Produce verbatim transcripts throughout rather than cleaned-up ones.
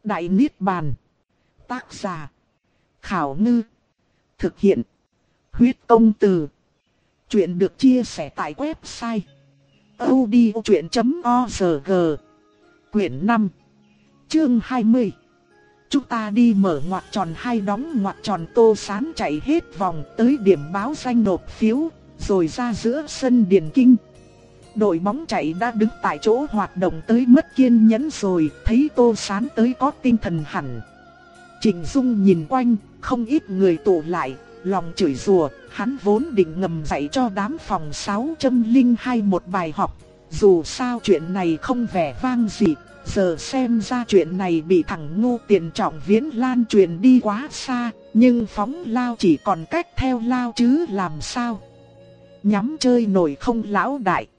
Đại Niết Bàn. Tác giả. Khảo Ngư. Thực hiện. Huyết Công Từ. Chuyện được chia sẻ tại website audiochuyện chấm org. Quyển năm. Chương hai mươi. Chúng ta đi mở ngoặc tròn hai đóng ngoặc tròn. Tô Sán chạy hết vòng tới điểm báo danh nộp phiếu, rồi ra giữa sân Điền Kinh. Đội bóng chạy đã đứng tại chỗ hoạt động tới mất kiên nhẫn rồi, thấy Tô Sán tới có tinh thần hẳn. Trịnh Dung nhìn quanh, không ít người tụ lại, lòng chửi rủa. Hắn vốn định ngầm dạy cho đám phòng sáu không hai một bài học, dù sao chuyện này không vẻ vang gì. Giờ xem ra chuyện này bị thằng ngu Tiền Trọng Viễn lan truyền đi quá xa, nhưng phóng lao chỉ còn cách theo lao chứ làm sao. Nhắm chơi nổi không lão đại.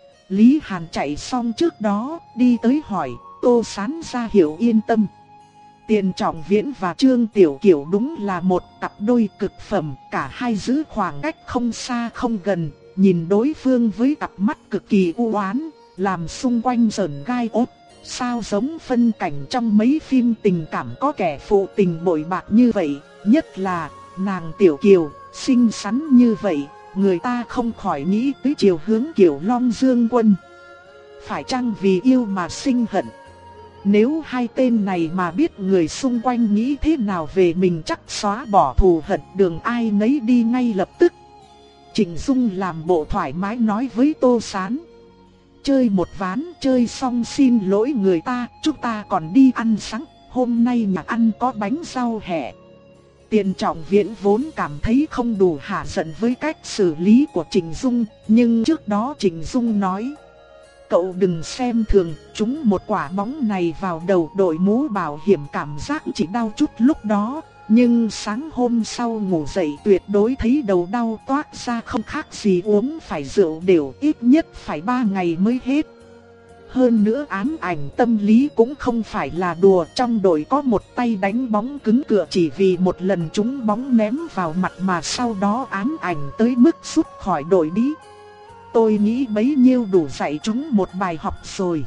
Lý Hàn chạy xong trước đó, đi tới hỏi, Tô Sán ra hiệu yên tâm. Tiền Trọng Viễn và Trương Tiểu Kiều đúng là một cặp đôi cực phẩm, cả hai giữ khoảng cách không xa không gần, nhìn đối phương với cặp mắt cực kỳ u oán, làm xung quanh sởn gai ốt. Sao giống phân cảnh trong mấy phim tình cảm có kẻ phụ tình bội bạc như vậy, nhất là nàng Tiểu Kiều, xinh xắn như vậy, người ta không khỏi nghĩ tới chiều hướng Kiều Long Dương Quân. Phải chăng vì yêu mà sinh hận? Nếu hai tên này mà biết người xung quanh nghĩ thế nào về mình chắc xóa bỏ thù hận đường ai nấy đi ngay lập tức. Trịnh Dung làm bộ thoải mái nói với Tô Sán. Chơi một ván chơi xong xin lỗi người ta, chúng ta còn đi ăn sáng, hôm nay nhà ăn có bánh rau hẹ. Tiền Trọng Viễn vốn cảm thấy không đủ hả giận với cách xử lý của Trịnh Dung, nhưng trước đó Trịnh Dung nói. Cậu đừng xem thường, trúng một quả bóng này vào đầu đội mũ bảo hiểm cảm giác chỉ đau chút lúc đó. Nhưng sáng hôm sau ngủ dậy tuyệt đối thấy đầu đau toát ra không khác gì uống phải rượu đều, ít nhất phải ba ngày mới hết. Hơn nữa ám ảnh tâm lý cũng không phải là đùa, trong đội có một tay đánh bóng cứng cựa chỉ vì một lần trúng bóng ném vào mặt mà sau đó ám ảnh tới mức rút khỏi đội đi. Tôi nghĩ bấy nhiêu đủ dạy chúng một bài học rồi.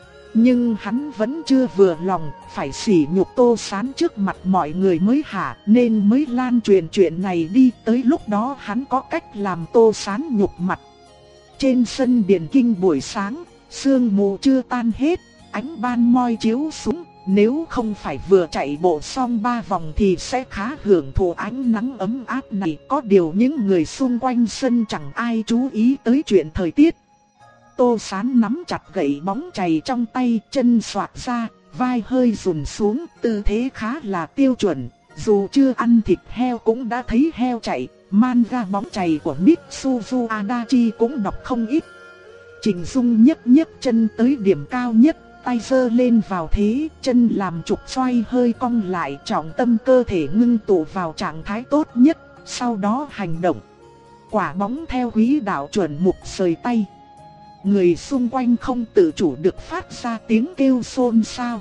Nhưng hắn vẫn chưa vừa lòng, phải sỉ nhục Tô Sán trước mặt mọi người mới hả, nên mới lan truyền chuyện này đi, tới lúc đó hắn có cách làm Tô Sán nhục mặt. Trên sân Điền Kinh buổi sáng, sương mù chưa tan hết, ánh ban moi chiếu xuống, nếu không phải vừa chạy bộ xong ba vòng thì sẽ khá hưởng thụ ánh nắng ấm áp này. Có điều những người xung quanh sân chẳng ai chú ý tới chuyện thời tiết. Tô Sán nắm chặt gậy bóng chày trong tay, chân xoạc ra, vai hơi rùn xuống, tư thế khá là tiêu chuẩn. Dù chưa ăn thịt heo cũng đã thấy heo chạy, manga bóng chày của Mitsuzu Adachi cũng đọc không ít. Trịnh Dung nhấc nhấc chân tới điểm cao nhất, tay giơ lên vào thế, chân làm trục xoay hơi cong lại, trọng tâm cơ thể ngưng tụ vào trạng thái tốt nhất, sau đó hành động. Quả bóng theo quỹ đạo chuẩn mục rời tay. Người xung quanh không tự chủ được phát ra tiếng kêu xôn xao.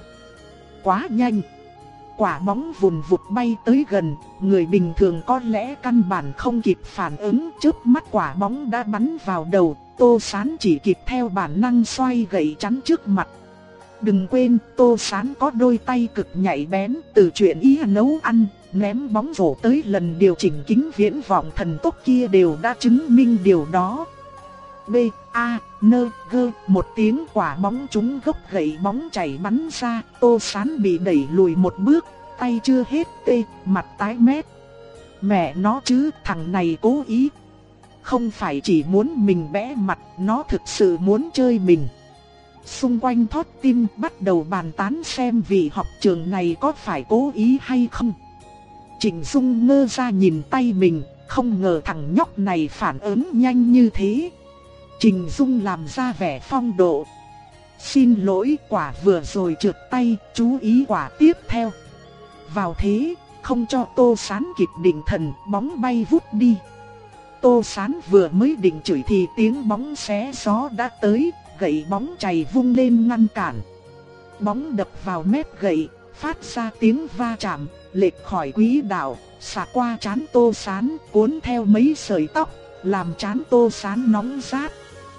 Quá nhanh. Quả bóng vùn vụt bay tới gần, người bình thường có lẽ căn bản không kịp phản ứng, chớp mắt quả bóng đã bắn vào đầu. Tô Sán chỉ kịp theo bản năng xoay gậy chắn trước mặt. Đừng quên, Tô Sán có đôi tay cực nhạy bén, từ chuyện ý nấu ăn, ném bóng rổ tới lần điều chỉnh kính viễn vọng thần tốc kia đều đã chứng minh điều đó. B, A, N, G, một tiếng quả bóng trúng gốc gậy bóng chảy bắn ra, Tô Sán bị đẩy lùi một bước, tay chưa hết tê, mặt tái mét. Mẹ nó chứ, thằng này cố ý. Không phải chỉ muốn mình bẽ mặt, nó thực sự muốn chơi mình. Xung quanh thót tim bắt đầu bàn tán xem vị học trường này có phải cố ý hay không. Trịnh Dung ngơ ra nhìn tay mình, không ngờ thằng nhóc này phản ứng nhanh như thế. Trịnh Dung làm ra vẻ phong độ. Xin lỗi, quả vừa rồi trượt tay, chú ý quả tiếp theo. Vào thế, không cho Tô Sán kịp định thần, bóng bay vút đi. Tô Sán vừa mới định chửi thì tiếng bóng xé gió đã tới, gậy bóng chày vung lên ngăn cản. Bóng đập vào mép gậy, phát ra tiếng va chạm, lệch khỏi quỹ đạo, xả qua trán Tô Sán, cuốn theo mấy sợi tóc, làm trán Tô Sán nóng rát.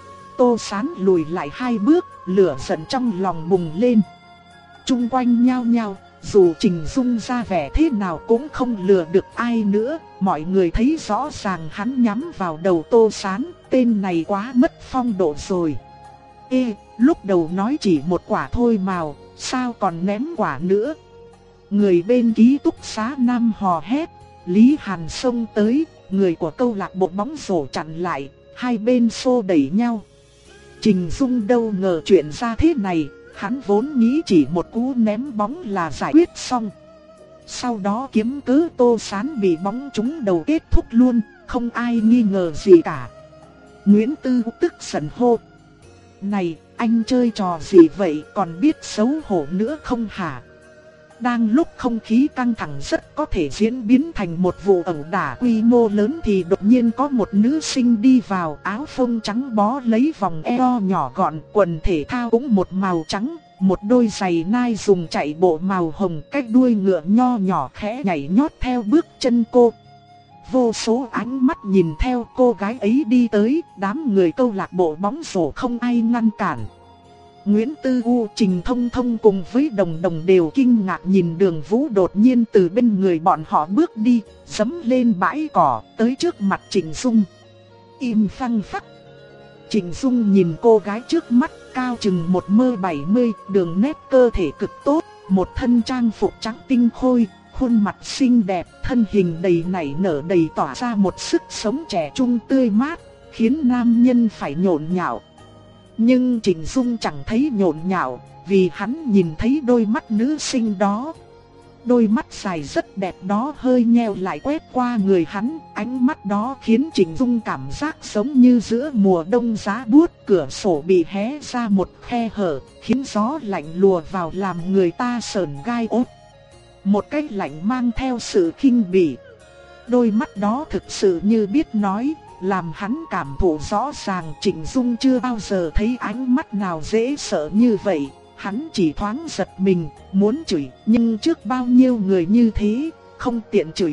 Tô Sán lùi lại hai bước, lửa giận trong lòng bùng lên. Chung quanh nhao nhao, Dù Trình Dung ra vẻ thế nào cũng không lừa được ai nữa. Mọi người thấy rõ ràng hắn nhắm vào đầu Tô Sán. Tên này quá mất phong độ rồi. Ê, lúc đầu nói chỉ một quả thôi màu, sao còn ném quả nữa? Người bên ký túc xá Nam hò hét. Lý Hàn xông tới, người của câu lạc bộ bóng rổ chặn lại, hai bên xô đẩy nhau. Trình Dung đâu ngờ chuyện ra thế này, hắn vốn nghĩ chỉ một cú ném bóng là giải quyết xong. Sau đó kiếm cớ Tô Sán bị bóng trúng đầu kết thúc luôn, không ai nghi ngờ gì cả. Nguyễn Tư tức giận hô: "Này, anh chơi trò gì vậy, còn biết xấu hổ nữa không hả?" Đang lúc không khí căng thẳng rất có thể diễn biến thành một vụ ẩu đả quy mô lớn thì đột nhiên có một nữ sinh đi vào, áo phông trắng bó lấy vòng eo nhỏ gọn, quần thể thao cũng một màu trắng, một đôi giày Nike dùng chạy bộ màu hồng, cách đuôi ngựa nho nhỏ khẽ nhảy nhót theo bước chân cô. Vô số ánh mắt nhìn theo cô gái ấy đi tới, đám người câu lạc bộ bóng rổ không ai ngăn cản. Nguyễn Tư U, Trình Thông Thông cùng với Đồng Đồng đều kinh ngạc nhìn Đường Vũ đột nhiên từ bên người bọn họ bước đi, giẫm lên bãi cỏ, tới trước mặt Trình Dung. Im phăng phắc. Trình Dung nhìn cô gái trước mắt, cao chừng một mơ bảy mươi, đường nét cơ thể cực tốt, một thân trang phục trắng tinh khôi, khuôn mặt xinh đẹp, thân hình đầy nảy nở đầy tỏa ra một sức sống trẻ trung tươi mát, khiến nam nhân phải nhộn nhạo. Nhưng Trình Dung chẳng thấy nhộn nhạo, vì hắn nhìn thấy đôi mắt nữ sinh đó. Đôi mắt dài rất đẹp đó hơi nheo lại quét qua người hắn, ánh mắt đó khiến Trình Dung cảm giác giống như giữa mùa đông giá buốt, cửa sổ bị hé ra một khe hở, khiến gió lạnh lùa vào làm người ta sởn gai ốt. Một cái lạnh mang theo sự khinh bỉ. Đôi mắt đó thực sự như biết nói, làm hắn cảm thụ rõ ràng. Trình Dung chưa bao giờ thấy ánh mắt nào dễ sợ như vậy. Hắn chỉ thoáng giật mình, muốn chửi, nhưng trước bao nhiêu người như thế, không tiện chửi.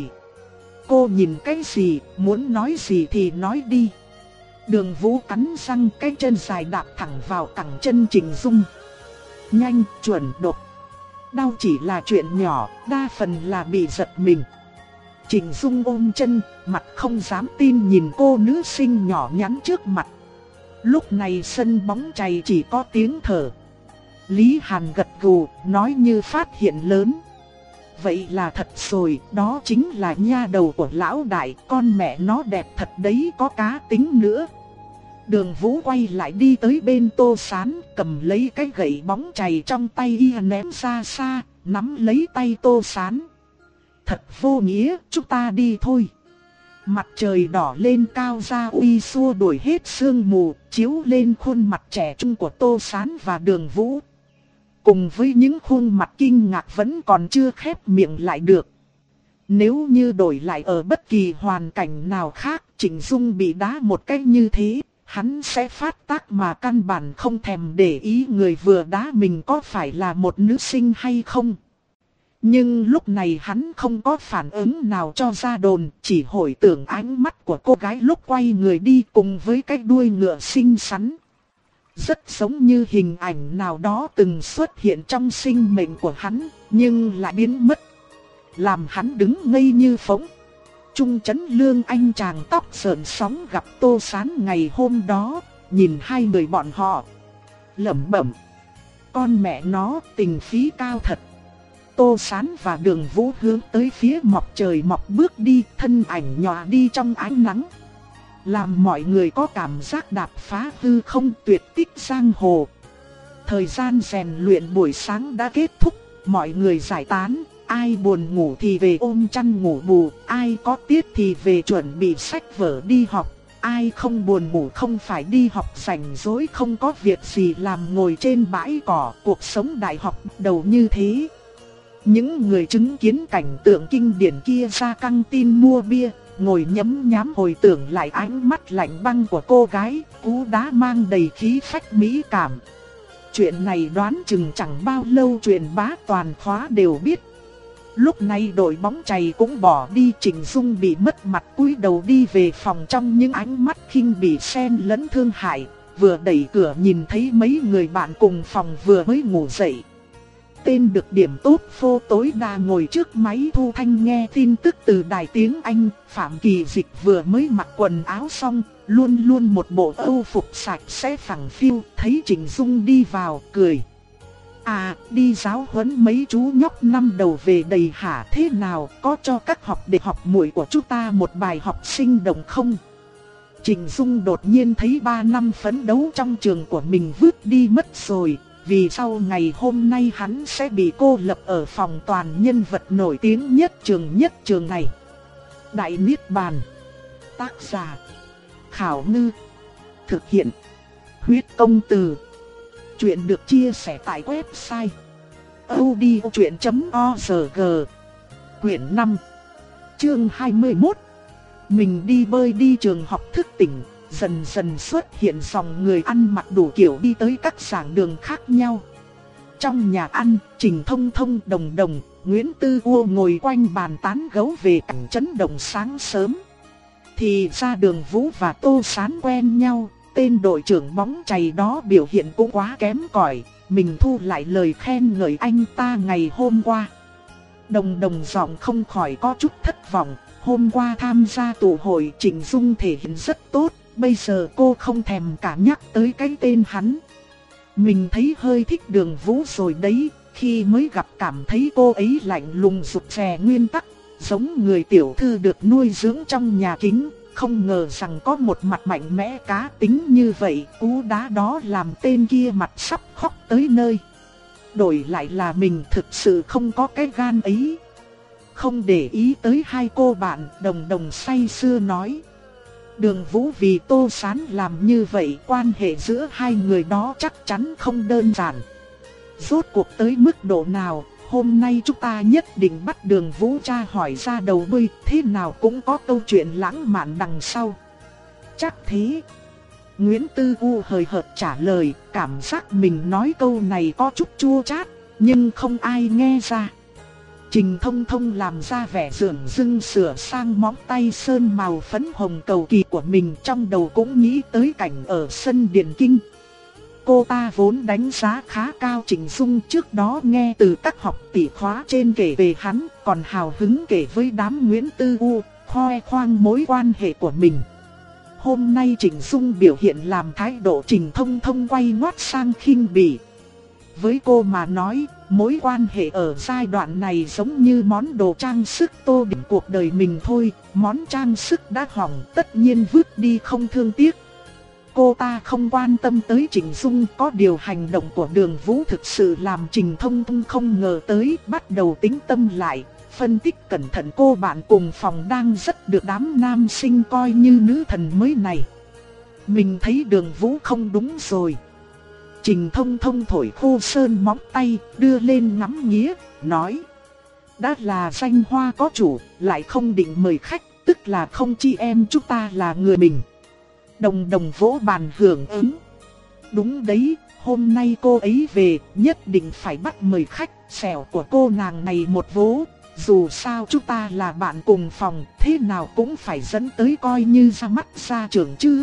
Cô nhìn cái gì, muốn nói gì thì nói đi. Đường Vũ cắn răng, cái chân dài đạp thẳng vào cẳng chân Trình Dung. Nhanh, chuẩn, đột. Đau chỉ là chuyện nhỏ, đa phần là bị giật mình. Trình Dung ôm chân, mặt không dám tin nhìn cô nữ sinh nhỏ nhắn trước mặt. Lúc này sân bóng chày chỉ có tiếng thở. Lý Hàn gật gù, nói như phát hiện lớn. Vậy là thật rồi, đó chính là nha đầu của lão đại, con mẹ nó đẹp thật đấy, có cá tính nữa. Đường Vũ quay lại đi tới bên Tô Sán, cầm lấy cái gậy bóng chày trong tay y ném ra xa, nắm lấy tay Tô Sán. Thật vô nghĩa, chúng ta đi thôi. Mặt trời đỏ lên cao ra uy xua đuổi hết sương mù, chiếu lên khuôn mặt trẻ trung của Tô Sán và Đường Vũ. Cùng với những khuôn mặt kinh ngạc vẫn còn chưa khép miệng lại được. Nếu như đổi lại ở bất kỳ hoàn cảnh nào khác, Trình Dung bị đá một cách như thế, hắn sẽ phát tác mà căn bản không thèm để ý người vừa đá mình có phải là một nữ sinh hay không. Nhưng lúc này hắn không có phản ứng nào cho ra đồn, chỉ hồi tưởng ánh mắt của cô gái lúc quay người đi cùng với cái đuôi ngựa xinh xắn. Rất giống như hình ảnh nào đó từng xuất hiện trong sinh mệnh của hắn, nhưng lại biến mất. Làm hắn đứng ngây như phỗng. Trung Chấn Lương anh chàng tóc sờn sóng gặp Tô Sán ngày hôm đó, nhìn hai người bọn họ, lẩm bẩm: con mẹ nó tình phí cao thật. Tô Sán và Đường Vũ hướng tới phía mọc trời mọc bước đi, thân ảnh nhòa đi trong ánh nắng. Làm mọi người có cảm giác đạp phá hư không, tuyệt tích giang hồ. Thời gian rèn luyện buổi sáng đã kết thúc, mọi người giải tán. Ai buồn ngủ thì về ôm chăn ngủ bù, ai có tiết thì về chuẩn bị sách vở đi học. Ai không buồn ngủ không phải đi học rảnh rỗi không có việc gì làm ngồi trên bãi cỏ, cuộc sống đại học đầu như thế. Những người chứng kiến cảnh tượng kinh điển kia ra căng tin mua bia, ngồi nhấm nháp hồi tưởng lại ánh mắt lạnh băng của cô gái, cú đá mang đầy khí phách mỹ cảm. Chuyện này đoán chừng chẳng bao lâu truyền bá toàn khóa đều biết. Lúc này đội bóng chày cũng bỏ đi, Trình Dung bị mất mặt cúi đầu đi về phòng trong những ánh mắt khinh bỉ xen lẫn thương hại, vừa đẩy cửa nhìn thấy mấy người bạn cùng phòng vừa mới ngủ dậy. tên được điểm tốt phô tối đa ngồi trước máy thu thanh nghe tin tức từ đài tiếng Anh. Phạm Kỳ Dịch vừa mới mặc quần áo xong, luôn luôn một bộ âu phục sạch sẽ phẳng phiu, thấy Trình Dung đi vào, cười. À, đi giáo huấn mấy chú nhóc năm đầu về đầy hả, thế nào, có cho các học đệ học muội của chúng ta một bài học sinh động không? Trình Dung đột nhiên thấy ba năm phấn đấu trong trường của mình vứt đi mất rồi, vì sau ngày hôm nay hắn sẽ bị cô lập ở phòng toàn nhân vật nổi tiếng nhất trường nhất trường này. Đại Niết Bàn. Tác giả Khảo Ngư. Thực hiện Huyết Công Từ. Chuyện được chia sẻ tại website audiochuyện chấm org. Quyển năm, chương hai mươi mốt. Mình đi bơi đi trường học thức tỉnh, dần dần xuất hiện dòng người ăn mặc đủ kiểu đi tới các giảng đường khác nhau. Trong nhà ăn, Trình Thông Thông, Đồng Đồng, Nguyễn Tư U ngồi quanh bàn tán gẫu về cảnh chấn động sáng sớm. Thì ra Đường Vũ và Tô Sán quen nhau, tên đội trưởng bóng chày đó biểu hiện cũng quá kém cỏi, mình thu lại lời khen ngợi anh ta ngày hôm qua. Đồng Đồng giọng không khỏi có chút thất vọng, hôm qua tham gia tụ hội Trình Dung thể hiện rất tốt, bây giờ cô không thèm cả nhắc tới cái tên hắn. Mình thấy hơi thích Đường Vũ rồi đấy, khi mới gặp cảm thấy cô ấy lạnh lùng rụt rè nguyên tắc, giống người tiểu thư được nuôi dưỡng trong nhà kính. Không ngờ rằng có một mặt mạnh mẽ cá tính như vậy, cú đá đó làm tên kia mặt sắp khóc tới nơi. Đổi lại là mình thực sự không có cái gan ấy. Không để ý tới hai cô bạn, Đồng Đồng say sưa nói. Đường Vũ vì Tô Sán làm như vậy, quan hệ giữa hai người đó chắc chắn không đơn giản. Rốt cuộc tới mức độ nào, hôm nay chúng ta nhất định bắt Đường Vũ tra hỏi ra đầu đuôi, thế nào cũng có câu chuyện lãng mạn đằng sau. Chắc thế. Nguyễn Tư U hời hợt trả lời, cảm giác mình nói câu này có chút chua chát, nhưng không ai nghe ra. Trình Thông Thông làm ra vẻ dửng dưng sửa sang móng tay sơn màu phấn hồng cầu kỳ của mình, trong đầu cũng nghĩ tới cảnh ở sân Điện Kinh. Cô ta vốn đánh giá khá cao Trình Dung, trước đó nghe từ các học tỷ khóa trên kể về hắn, còn hào hứng kể với đám Nguyễn Tư U, khoe khoang mối quan hệ của mình. Hôm nay Trình Dung biểu hiện làm thái độ Trình Thông Thông quay ngoắt sang khinh bỉ. Với cô mà nói, mối quan hệ ở giai đoạn này giống như món đồ trang sức tô điểm cuộc đời mình thôi, món trang sức đã hỏng tất nhiên vứt đi không thương tiếc. Cô ta không quan tâm tới Trình Dung, có điều hành động của Đường Vũ thực sự làm Trình Thông Thông không ngờ tới, bắt đầu tính tâm lại, phân tích cẩn thận cô bạn cùng phòng đang rất được đám nam sinh coi như nữ thần mới này. Mình thấy Đường Vũ không đúng rồi. Trình Thông Thông thổi khô sơn móng tay, đưa lên ngắm nghía, nói. Đã là danh hoa có chủ, lại không định mời khách, tức là không chi em chúng ta là người mình. Đồng Đồng vỗ bàn hưởng ứng. Đúng đấy, hôm nay cô ấy về, nhất định phải bắt mời khách, xẻo của cô nàng này một vố. Dù sao chúng ta là bạn cùng phòng, thế nào cũng phải dẫn tới coi như ra mắt ra trường chứ.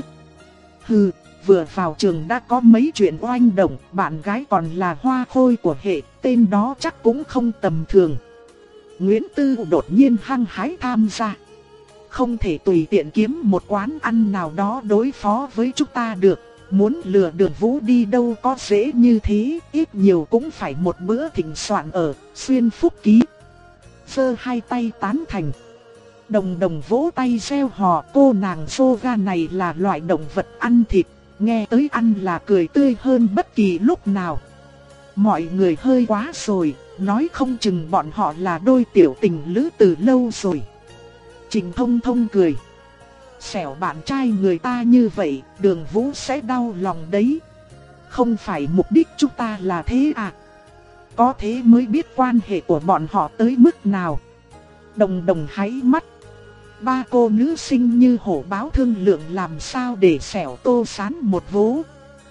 Hừ, vừa vào trường đã có mấy chuyện oanh động, bạn gái còn là hoa khôi của hệ, tên đó chắc cũng không tầm thường. Nguyễn Tư đột nhiên hăng hái tham gia. Không thể tùy tiện kiếm một quán ăn nào đó đối phó với chúng ta được. Muốn lừa Đường Vũ đi đâu có dễ như thế, ít nhiều cũng phải một bữa thịnh soạn ở Xuyên Phúc Ký. Giơ hai tay tán thành. Đồng Đồng vỗ tay reo hò, cô nàng Soga này là loại động vật ăn thịt, nghe tới ăn là cười tươi hơn bất kỳ lúc nào. Mọi người hơi quá rồi, nói không chừng bọn họ là đôi tiểu tình lữ từ lâu rồi. Trình Thông Thông cười. Xẻo bạn trai người ta như vậy, Đường Vũ sẽ đau lòng đấy. Không phải mục đích chúng ta là thế à? Có thế mới biết quan hệ của bọn họ tới mức nào. Đồng Đồng háy mắt. Ba cô nữ sinh như hổ báo thương lượng làm sao để xẻo Tô Sán một vố.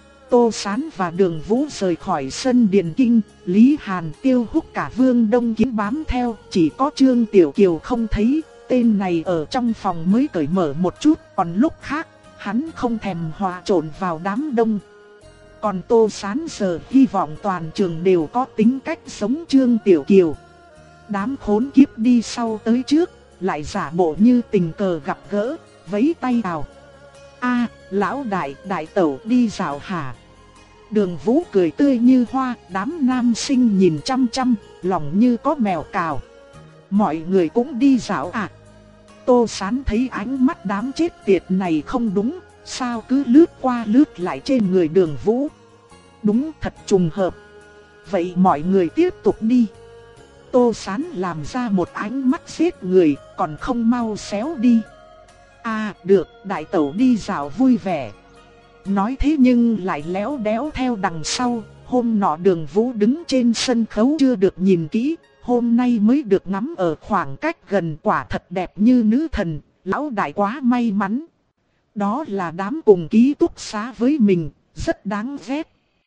Tô Sán và Đường Vũ rời khỏi sân Điện Kinh, Lý Hàn, Tiêu Húc cả Vương Đông Kiến bám theo, chỉ có Trương Tiểu Kiều không thấy. Tên này ở trong phòng mới cởi mở một chút, còn lúc khác, hắn không thèm hòa trộn vào đám đông. Còn Tô Sán giờ hy vọng toàn trường đều có tính cách giống Trương Tiểu Kiều. Đám khốn kiếp đi sau tới trước, lại giả bộ như tình cờ gặp gỡ, vẫy tay chào. A, lão đại, đại tẩu đi dạo hả? Đường Vũ cười tươi như hoa, đám nam sinh nhìn chăm chăm, lòng như có mèo cào. Mọi người cũng đi dạo à? Tô Sán thấy ánh mắt đám chết tiệt này không đúng, sao cứ lướt qua lướt lại trên người Đường Vũ. Đúng thật trùng hợp. Vậy mọi người tiếp tục đi. Tô Sán làm ra một ánh mắt giết người, còn không mau xéo đi. À được, đại tẩu đi dạo vui vẻ. Nói thế nhưng lại léo đéo theo đằng sau. Hôm nọ Đường Vũ đứng trên sân khấu chưa được nhìn kỹ, hôm nay mới được ngắm ở khoảng cách gần, quả thật đẹp như nữ thần. Lão đại quá may mắn. Đó là đám cùng ký túc xá với mình, rất đáng ghét.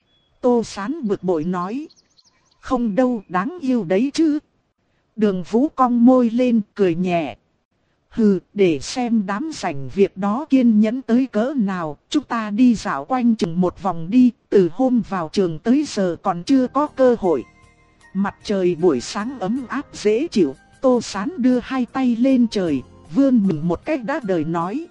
Tô Sán bực bội nói. Không đâu, đáng yêu đấy chứ. Đường Vũ cong môi lên cười nhẹ. Hừ, để xem đám rảnh việc đó kiên nhẫn tới cỡ nào. Chúng ta đi dạo quanh chừng một vòng đi. Từ hôm vào trường tới giờ còn chưa có cơ hội. Mặt trời buổi sáng ấm áp dễ chịu. Tô Sán đưa hai tay lên trời, vươn mình một cách đã đời nói.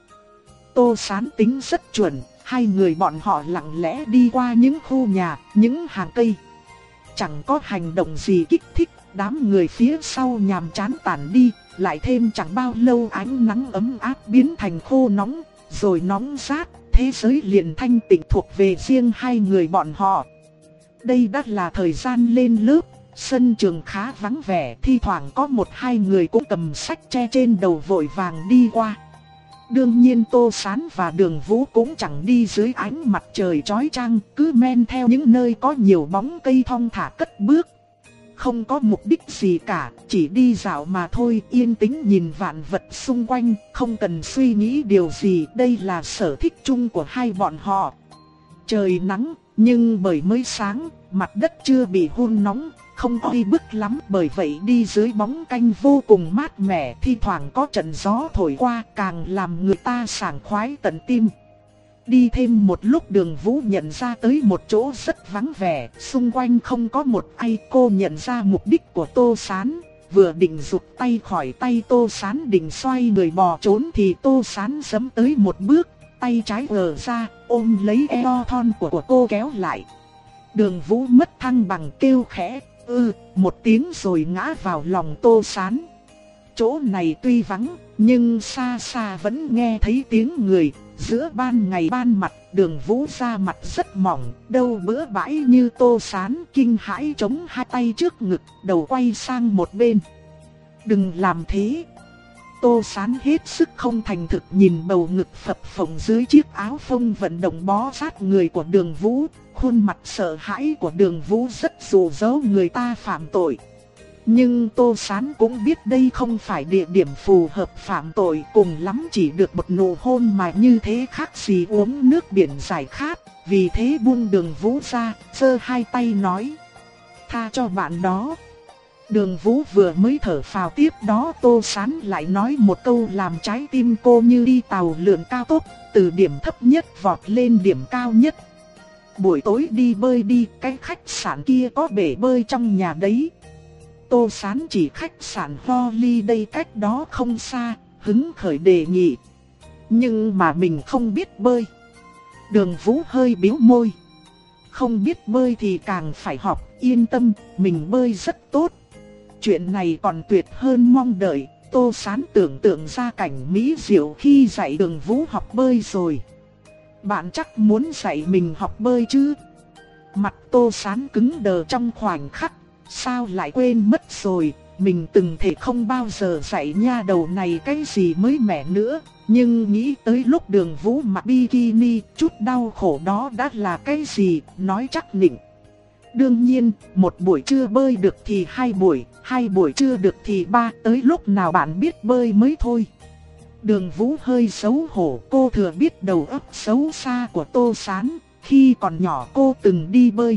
Tô Sán tính rất chuẩn. Hai người bọn họ lặng lẽ đi qua những khu nhà, những hàng cây. Chẳng có hành động gì kích thích, đám người phía sau nhàm chán tản đi. Lại thêm chẳng bao lâu ánh nắng ấm áp biến thành khô nóng, rồi nóng rát, thế giới liền thanh tịnh thuộc về riêng hai người bọn họ. Đây đã là thời gian lên lớp, sân trường khá vắng vẻ, thi thoảng có một hai người cũng cầm sách che trên đầu vội vàng đi qua. Đương nhiên Tô Sán và Đường Vũ cũng chẳng đi dưới ánh mặt trời chói chang, cứ men theo những nơi có nhiều bóng cây thong thả cất bước. Không có mục đích gì cả, chỉ đi dạo mà thôi, yên tĩnh nhìn vạn vật xung quanh, không cần suy nghĩ điều gì, đây là sở thích chung của hai bọn họ. Trời nắng, nhưng bởi mới sáng, mặt đất chưa bị hun nóng, không oi bức lắm, bởi vậy đi dưới bóng canh vô cùng mát mẻ, thi thoảng có trận gió thổi qua càng làm người ta sảng khoái tận tim. Đi thêm một lúc Đường Vũ nhận ra tới một chỗ rất vắng vẻ, xung quanh không có một ai. Cô nhận ra mục đích của Tô Sán, vừa định rụt tay khỏi tay Tô Sán định xoay người bò trốn thì Tô Sán giẫm tới một bước, tay trái gờ ra, ôm lấy eo thon của, của cô kéo lại. Đường Vũ mất thăng bằng kêu khẽ, ư, một tiếng rồi ngã vào lòng Tô Sán. Chỗ này tuy vắng, nhưng xa xa vẫn nghe thấy tiếng người. Giữa ban ngày ban mặt, Đường Vũ da mặt rất mỏng, đâu bữa bãi như Tô Sán, kinh hãi chống hai tay trước ngực, đầu quay sang một bên. Đừng làm thế. Tô Sán hết sức không thành thực nhìn bầu ngực phập phồng dưới chiếc áo phông vận động bó sát người của Đường Vũ. Khuôn mặt sợ hãi của Đường Vũ rất dụ dỗ người ta phạm tội. Nhưng Tô Sán cũng biết đây không phải địa điểm phù hợp phạm tội, cùng lắm chỉ được một nụ hôn mà như thế khác gì uống nước biển giải khát. Vì thế buông Đường Vũ ra, giơ hai tay nói, tha cho bạn đó. Đường Vũ vừa mới thở phào, tiếp đó Tô Sán lại nói một câu làm trái tim cô như đi tàu lượn cao tốc, từ điểm thấp nhất vọt lên điểm cao nhất. Buổi tối đi bơi đi, cái khách sạn kia có bể bơi trong nhà đấy. Tô Sán chỉ khách sạn Holiday cách đó không xa, hứng khởi đề nghị. Nhưng mà mình không biết bơi. Đường Vũ hơi bĩu môi. Không biết bơi thì càng phải học, yên tâm, mình bơi rất tốt. Chuyện này còn tuyệt hơn mong đợi. Tô Sán tưởng tượng ra cảnh mỹ diệu khi dạy Đường Vũ học bơi rồi. Bạn chắc muốn dạy mình học bơi chứ? Mặt Tô Sán cứng đờ trong khoảnh khắc. Sao lại quên mất rồi, mình từng thể không bao giờ dạy nha đầu này cái gì mới mẻ nữa. Nhưng nghĩ tới lúc Đường Vũ mặc bikini, chút đau khổ đó đã là cái gì, nói chắc nịnh. Đương nhiên, một buổi trưa bơi được thì hai buổi, hai buổi trưa được thì ba, tới lúc nào bạn biết bơi mới thôi. Đường Vũ hơi xấu hổ, cô thừa biết đầu óc xấu xa của Tô Sán, khi còn nhỏ cô từng đi bơi.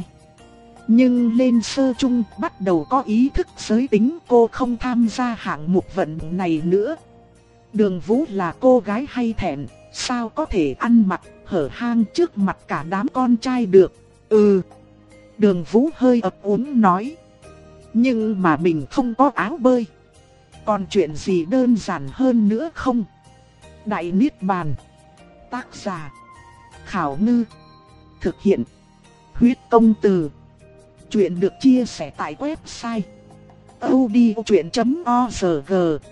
Nhưng lên sơ trung bắt đầu có ý thức giới tính, cô không tham gia hạng mục vận động này nữa. Đường Vũ là cô gái hay thẹn, sao có thể ăn mặc hở hang trước mặt cả đám con trai được. Ừ. Đường Vũ hơi ấp úng nói. Nhưng mà mình không có áo bơi. Còn chuyện gì đơn giản hơn nữa không? Đại Niết Bàn. Tác giả Khảo Ngư. Thực hiện Huyết Công Từ. Chuyện được chia sẻ tại website audiochuyện chấm org.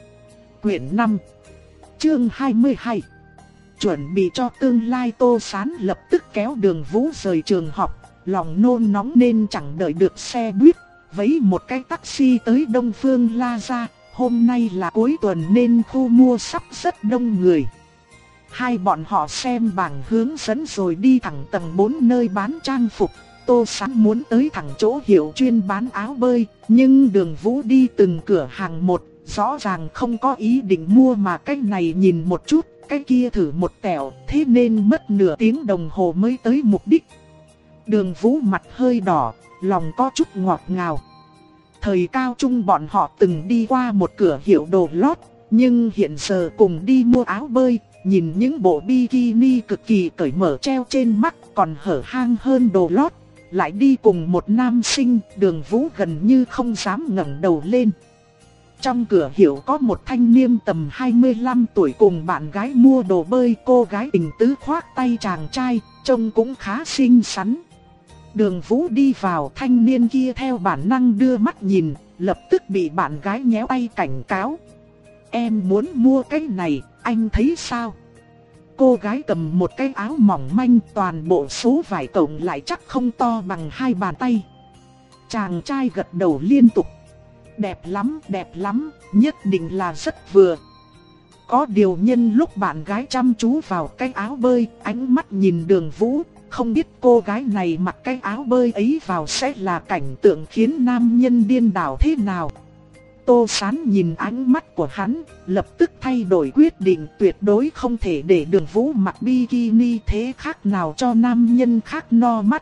Quyển năm, chương hai mươi hai. Chuẩn bị cho tương lai. Tô Sán lập tức kéo Đường Vũ rời trường học. Lòng nôn nóng nên chẳng đợi được xe buýt, vẫy một cái taxi tới Đông Phương Plaza. Hôm nay là cuối tuần nên khu mua sắm rất đông người. Hai bọn họ xem bảng hướng dẫn rồi đi thẳng tầng bốn nơi bán trang phục. Tô Sán muốn tới thẳng chỗ hiệu chuyên bán áo bơi, nhưng Đường Vũ đi từng cửa hàng một, rõ ràng không có ý định mua mà cái này nhìn một chút, cái kia thử một tẹo, thế nên mất nửa tiếng đồng hồ mới tới mục đích. Đường Vũ mặt hơi đỏ, lòng có chút ngọt ngào. Thời cao trung bọn họ từng đi qua một cửa hiệu đồ lót, nhưng hiện giờ cùng đi mua áo bơi, nhìn những bộ bikini cực kỳ cởi mở treo trên mắt còn hở hang hơn đồ lót, lại đi cùng một nam sinh, Đường Vũ gần như không dám ngẩng đầu lên. Trong cửa hiệu có một thanh niên tầm hai mươi lăm tuổi cùng bạn gái mua đồ bơi, cô gái tình tứ khoác tay chàng trai, trông cũng khá xinh xắn. Đường Vũ đi vào, thanh niên kia theo bản năng đưa mắt nhìn, lập tức bị bạn gái nhéo tay cảnh cáo. Em muốn mua cái này, anh thấy sao? Cô gái cầm một cái áo mỏng manh, toàn bộ số vải cộng lại chắc không to bằng hai bàn tay. Chàng trai gật đầu liên tục. Đẹp lắm, đẹp lắm, nhất định là rất vừa. Có điều nhân lúc bạn gái chăm chú vào cái áo bơi, ánh mắt nhìn Đường Vũ, không biết cô gái này mặc cái áo bơi ấy vào sẽ là cảnh tượng khiến nam nhân điên đảo thế nào. Tô Sán nhìn ánh mắt của hắn, lập tức thay đổi quyết định, tuyệt đối không thể để Đường Vũ mặc bikini thế khác nào cho nam nhân khác no mắt.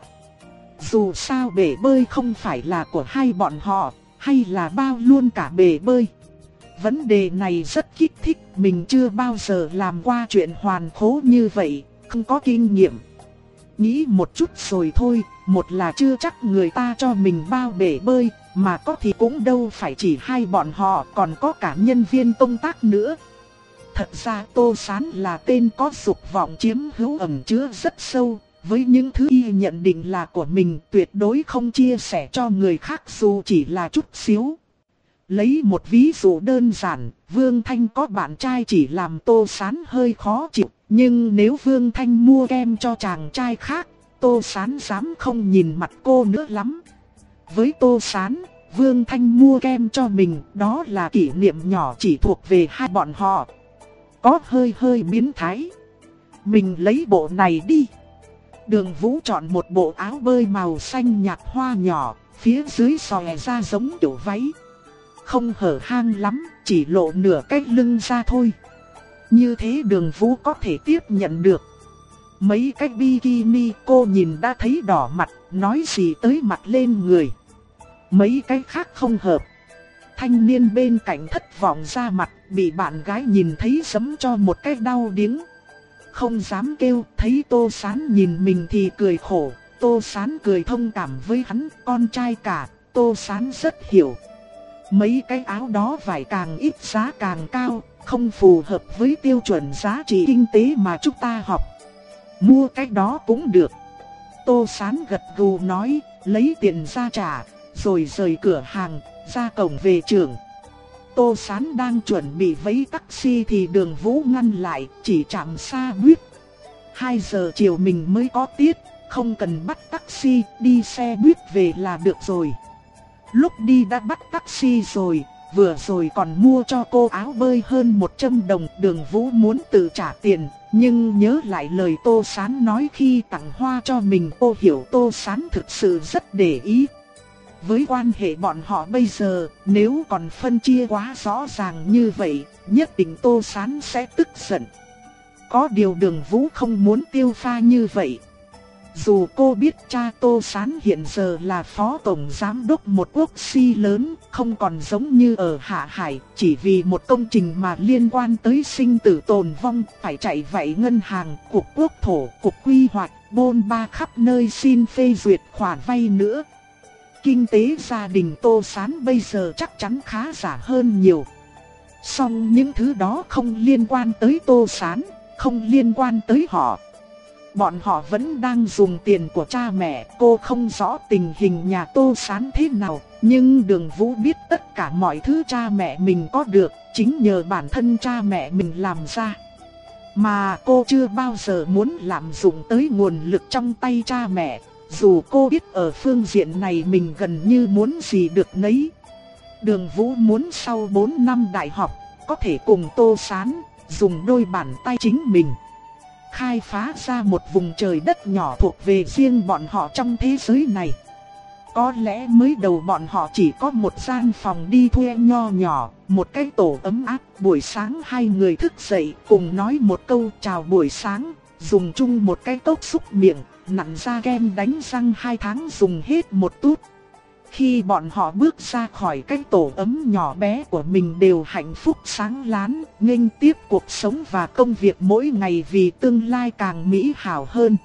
Dù sao bể bơi không phải là của hai bọn họ, hay là bao luôn cả bể bơi. Vấn đề này rất kích thích, mình chưa bao giờ làm qua chuyện hoàn khố như vậy, không có kinh nghiệm. Nghĩ một chút rồi thôi, một là chưa chắc người ta cho mình bao bể bơi, mà có thì cũng đâu phải chỉ hai bọn họ, còn có cả nhân viên công tác nữa. Thật ra Tô Sán là tên có dục vọng chiếm hữu ẩn chứa rất sâu, với những thứ y nhận định là của mình tuyệt đối không chia sẻ cho người khác dù chỉ là chút xíu. Lấy một ví dụ đơn giản, Vương Thanh có bạn trai chỉ làm Tô Sán hơi khó chịu, nhưng nếu Vương Thanh mua kem cho chàng trai khác, Tô Sán dám không nhìn mặt cô nữa lắm. Với Tô Sán, Vương Thanh mua kem cho mình, đó là kỷ niệm nhỏ chỉ thuộc về hai bọn họ. Có hơi hơi biến thái. Mình lấy bộ này đi. Đường Vũ chọn một bộ áo bơi màu xanh nhạt hoa nhỏ, phía dưới xòe ra giống kiểu váy. Không hở hang lắm, chỉ lộ nửa cái lưng ra thôi. Như thế Đường Vũ có thể tiếp nhận được. Mấy cái bikini cô nhìn đã thấy đỏ mặt, nói gì tới mặt lên người. Mấy cái khác không hợp. Thanh niên bên cạnh thất vọng ra mặt, bị bạn gái nhìn thấy giẫm cho một cái đau điếng. Không dám kêu, thấy Tô Sán nhìn mình thì cười khổ. Tô Sán cười thông cảm với hắn, con trai cả, Tô Sán rất hiểu. Mấy cái áo đó vải càng ít giá càng cao, không phù hợp với tiêu chuẩn giá trị kinh tế mà chúng ta học. Mua cái đó cũng được. Tô Sán gật gù nói, lấy tiền ra trả, rồi rời cửa hàng, ra cổng về trường. Tô Sán đang chuẩn bị vẫy taxi thì Đường Vũ ngăn lại, chỉ chạm xa buýt. hai giờ chiều mình mới có tiết, không cần bắt taxi, đi xe buýt về là được rồi. Lúc đi đã bắt taxi rồi, vừa rồi còn mua cho cô áo bơi hơn một trăm đồng. Đường Vũ muốn tự trả tiền, nhưng nhớ lại lời Tô Sán nói khi tặng hoa cho mình, cô hiểu Tô Sán thực sự rất để ý. Với quan hệ bọn họ bây giờ, nếu còn phân chia quá rõ ràng như vậy, nhất định Tô Sán sẽ tức giận. Có điều Đường Vũ không muốn tiêu pha như vậy. Dù cô biết cha Tô Sán hiện giờ là phó tổng giám đốc một quốc si lớn, không còn giống như ở Hạ Hải, chỉ vì một công trình mà liên quan tới sinh tử tồn vong, phải chạy vạy ngân hàng, cục quốc thổ, cục quy hoạch, bôn ba khắp nơi xin phê duyệt khoản vay nữa. Kinh tế gia đình Tô Sán bây giờ chắc chắn khá giả hơn nhiều. Song những thứ đó không liên quan tới Tô Sán, không liên quan tới họ. Bọn họ vẫn đang dùng tiền của cha mẹ. Cô không rõ tình hình nhà Tô Sán thế nào, nhưng Đường Vũ biết tất cả mọi thứ cha mẹ mình có được chính nhờ bản thân cha mẹ mình làm ra. Mà cô chưa bao giờ muốn lạm dụng tới nguồn lực trong tay cha mẹ, dù cô biết ở phương diện này mình gần như muốn gì được nấy. Đường Vũ muốn sau bốn năm đại học có thể cùng Tô Sán dùng đôi bàn tay chính mình khai phá ra một vùng trời đất nhỏ thuộc về riêng bọn họ trong thế giới này. Có lẽ mới đầu bọn họ chỉ có một gian phòng đi thuê nho nhỏ, một cái tổ ấm áp. Buổi sáng hai người thức dậy cùng nói một câu chào buổi sáng, dùng chung một cái cốc súc miệng, nặn ra kem đánh răng hai tháng dùng hết một tút. Khi bọn họ bước ra khỏi cái tổ ấm nhỏ bé của mình đều hạnh phúc sáng láng, nghênh tiếp cuộc sống và công việc mỗi ngày vì tương lai càng mỹ hảo hơn.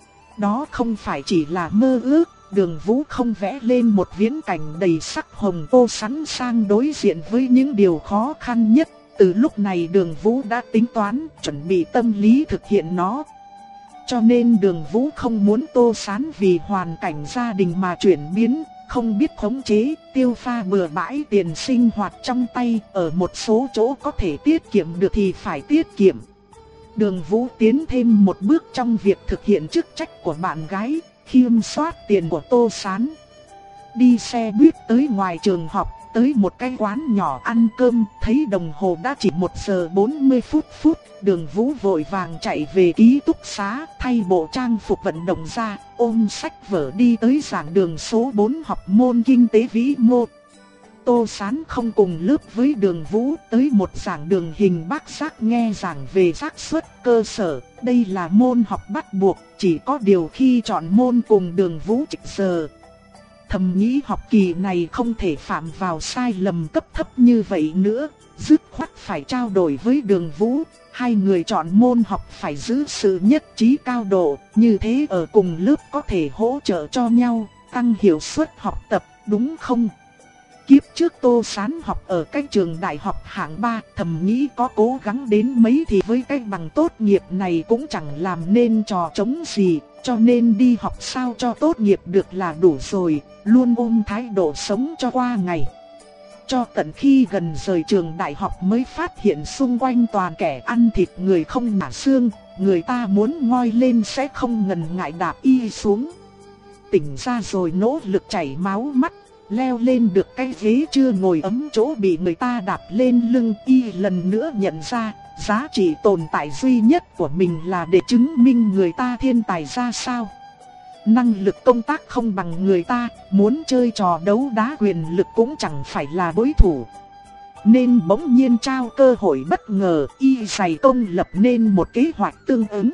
Đó không phải chỉ là mơ ước, Đường Vũ không vẽ lên một viễn cảnh đầy sắc hồng. Cô sẵn sàng đối diện với những điều khó khăn nhất. Từ lúc này Đường Vũ đã tính toán, chuẩn bị tâm lý thực hiện nó. Cho nên Đường Vũ không muốn Tô Sán vì hoàn cảnh gia đình mà chuyển biến, không biết khống chế, tiêu pha bừa bãi tiền sinh hoạt trong tay. Ở một số chỗ có thể tiết kiệm được thì phải tiết kiệm. Đường Vũ tiến thêm một bước trong việc thực hiện chức trách của bạn gái, khiêm soát tiền của Tô Sán. Đi xe buýt tới ngoài trường học, tới một cái quán nhỏ ăn cơm, thấy đồng hồ đã chỉ một giờ bốn mươi phút phút. Đường Vũ vội vàng chạy về ký túc xá, thay bộ trang phục vận động ra, ôm sách vở đi tới giảng đường số bốn học môn kinh tế vĩ mô. Tô Sán không cùng lớp với Đường Vũ, tới một giảng đường hình bát giác nghe giảng về xác suất cơ sở. Đây là môn học bắt buộc, chỉ có điều khi chọn môn cùng Đường Vũ trịch giờ. Thầm nghĩ học kỳ này không thể phạm vào sai lầm cấp thấp như vậy nữa, dứt khoát phải trao đổi với Đường Vũ. Hai người chọn môn học phải giữ sự nhất trí cao độ, như thế ở cùng lớp có thể hỗ trợ cho nhau, tăng hiệu suất học tập, đúng không? Kiếp trước Tô Sán học ở cái trường đại học hạng ba, thầm nghĩ có cố gắng đến mấy thì với cái bằng tốt nghiệp này cũng chẳng làm nên trò trống gì, cho nên đi học sao cho tốt nghiệp được là đủ rồi, luôn ôm thái độ sống cho qua ngày. Cho tận khi gần rời trường đại học mới phát hiện xung quanh toàn kẻ ăn thịt người không nhả xương, người ta muốn ngoi lên sẽ không ngần ngại đạp y xuống. Tỉnh ra rồi nỗ lực chảy máu mắt, leo lên được cái ghế chưa ngồi ấm chỗ bị người ta đạp lên lưng. Y lần nữa nhận ra, giá trị tồn tại duy nhất của mình là để chứng minh người ta thiên tài ra sao. Năng lực công tác không bằng người ta, muốn chơi trò đấu đá quyền lực cũng chẳng phải là đối thủ. Nên bỗng nhiên trao cơ hội bất ngờ, y dày công lập nên một kế hoạch tương ứng.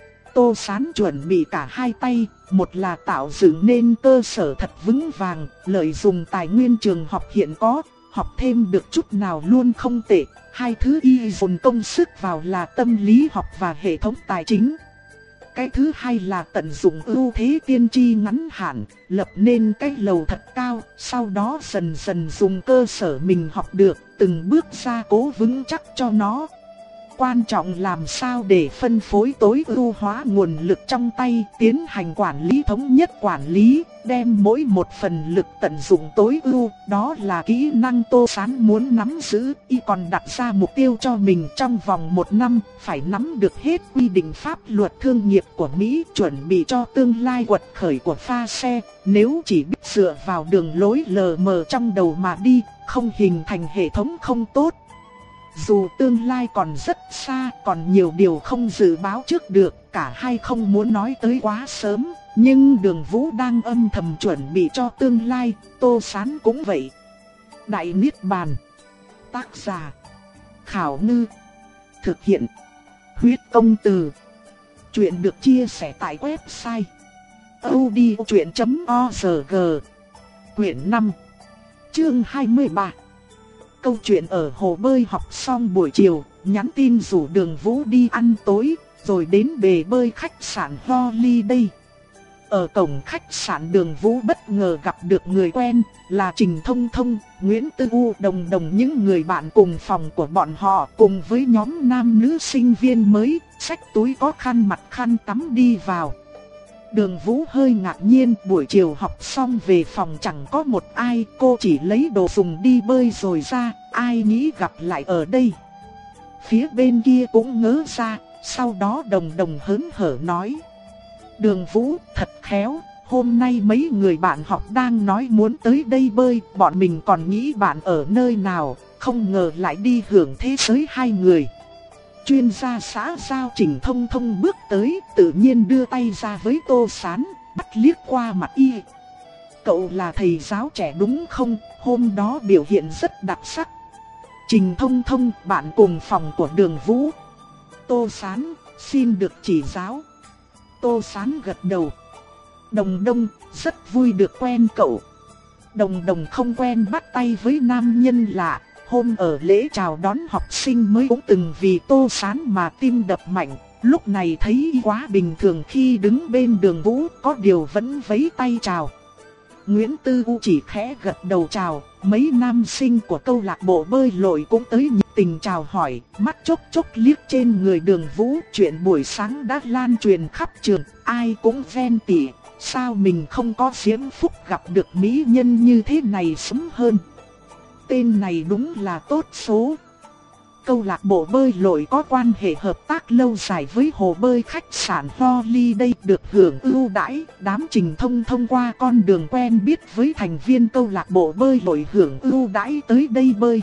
Tô Sán chuẩn bị cả hai tay, một là tạo dựng nên cơ sở thật vững vàng, lợi dụng tài nguyên trường học hiện có, học thêm được chút nào luôn không tệ. Hai thứ y dồn công sức vào là tâm lý học và hệ thống tài chính. Cái thứ hai là tận dụng ưu thế tiên tri ngắn hạn, lập nên cái lầu thật cao, sau đó dần dần dùng cơ sở mình học được, từng bước gia cố vững chắc cho nó. Quan trọng làm sao để phân phối tối ưu hóa nguồn lực trong tay, tiến hành quản lý thống nhất quản lý, đem mỗi một phần lực tận dụng tối ưu, đó là kỹ năng Tô Sán muốn nắm giữ. Y còn đặt ra mục tiêu cho mình trong vòng một năm, phải nắm được hết quy định pháp luật thương nghiệp của Mỹ, chuẩn bị cho tương lai quật khởi của pha xe. Nếu chỉ biết dựa vào đường lối lờ mờ trong đầu mà đi, không hình thành hệ thống không tốt. Dù tương lai còn rất xa, còn nhiều điều không dự báo trước được, cả hai không muốn nói tới quá sớm, nhưng Đường Vũ đang âm thầm chuẩn bị cho tương lai, Tô Sán cũng vậy. Đại Niết Bàn. Tác giả: Khảo Ngư. Thực hiện: Huyết Công Từ. Chuyện được chia sẻ tại website audiotruyen chấm org. Quyển năm, chương hai mươi ba. Câu chuyện ở hồ bơi học xong buổi chiều, nhắn tin rủ Đường Vũ đi ăn tối, rồi đến bể bơi khách sạn Holiday. Ở cổng khách sạn, Đường Vũ bất ngờ gặp được người quen, là Trình Thông Thông, Nguyễn Tư U, Đồng Đồng, những người bạn cùng phòng của bọn họ, cùng với nhóm nam nữ sinh viên mới, xách túi có khăn mặt khăn tắm đi vào. Đường Vũ hơi ngạc nhiên, buổi chiều học xong về phòng chẳng có một ai, cô chỉ lấy đồ dùng đi bơi rồi ra, ai nghĩ gặp lại ở đây. Phía bên kia cũng ngớ ra, sau đó Đồng Đồng hớn hở nói: Đường Vũ, thật khéo, hôm nay mấy người bạn học đang nói muốn tới đây bơi, bọn mình còn nghĩ bạn ở nơi nào, không ngờ lại đi hưởng thế giới hai người. Chuyên gia xã giao Trình Thông Thông bước tới, tự nhiên đưa tay ra với Tô Sán, bắt liếc qua mặt y. Cậu là thầy giáo trẻ đúng không? Hôm đó biểu hiện rất đặc sắc. Trình Thông Thông, bạn cùng phòng của Đường Vũ. Tô Sán, xin được chỉ giáo. Tô Sán gật đầu. Đồng Đông, rất vui được quen cậu. Đồng Đồng không quen bắt tay với nam nhân lạ. Hôm ở lễ chào đón học sinh mới cũng từng vì Tô Sán mà tim đập mạnh. Lúc này thấy quá bình thường khi đứng bên Đường Vũ, có điều vẫn vẫy tay chào. Nguyễn Tư U chỉ khẽ gật đầu chào. Mấy nam sinh của câu lạc bộ bơi lội cũng tới nhiệt tình chào hỏi, mắt chốc chốc liếc trên người Đường Vũ. Chuyện buổi sáng đã lan truyền khắp trường, ai cũng ghen tị. Sao mình không có diễm phúc gặp được mỹ nhân như thế này sớm hơn. Tên này đúng là tốt số. Câu lạc bộ bơi lội có quan hệ hợp tác lâu dài với hồ bơi khách sạn Holiday, được hưởng ưu đãi. Đám Trình Thông thông qua con đường quen biết với thành viên câu lạc bộ bơi lội hưởng ưu đãi tới đây bơi.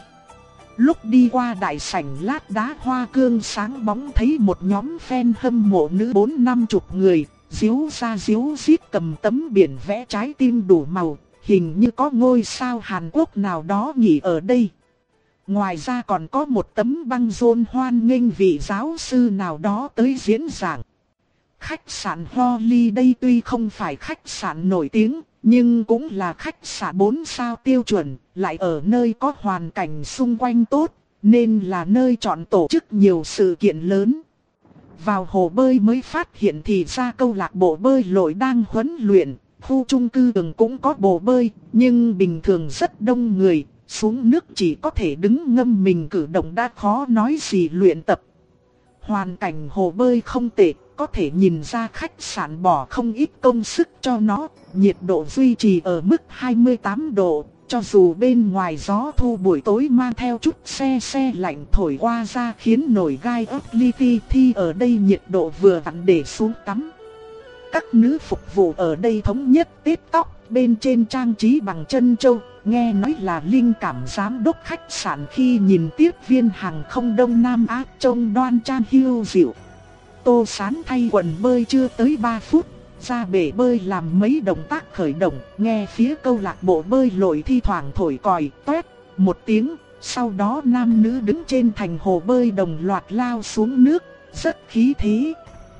Lúc đi qua đại sảnh lát đá hoa cương sáng bóng, thấy một nhóm fan hâm mộ nữ bốn năm chục người, díu ra díu dít cầm tấm biển vẽ trái tim đủ màu. Hình như có ngôi sao Hàn Quốc nào đó nghỉ ở đây. Ngoài ra còn có một tấm băng rôn hoan nghênh vị giáo sư nào đó tới diễn giảng. Khách sạn Holiday tuy không phải khách sạn nổi tiếng, nhưng cũng là khách sạn bốn sao tiêu chuẩn, lại ở nơi có hoàn cảnh xung quanh tốt, nên là nơi chọn tổ chức nhiều sự kiện lớn. Vào hồ bơi mới phát hiện thì ra câu lạc bộ bơi lội đang huấn luyện. Khu chung cư từng cũng có bồ bơi, nhưng bình thường rất đông người, xuống nước chỉ có thể đứng ngâm mình, cử động đã khó nói gì luyện tập. Hoàn cảnh hồ bơi không tệ, có thể nhìn ra khách sạn bỏ không ít công sức cho nó. Nhiệt độ duy trì ở mức hai mươi tám độ, cho dù bên ngoài gió thu buổi tối mang theo chút se se lạnh thổi qua ra khiến nổi gai ốc li ti, thì ở đây nhiệt độ vừa vặn để xuống tắm. Các nữ phục vụ ở đây thống nhất tết tóc, bên trên trang trí bằng trân châu, nghe nói là linh cảm giám đốc khách sạn khi nhìn tiếp viên hàng không Đông Nam Á trông đoan trang hiu dịu. Tô Sán thay quần bơi chưa tới ba phút, ra bể bơi làm mấy động tác khởi động, nghe phía câu lạc bộ bơi lội thi thoảng thổi còi toét một tiếng, sau đó nam nữ đứng trên thành hồ bơi đồng loạt lao xuống nước, rất khí thế.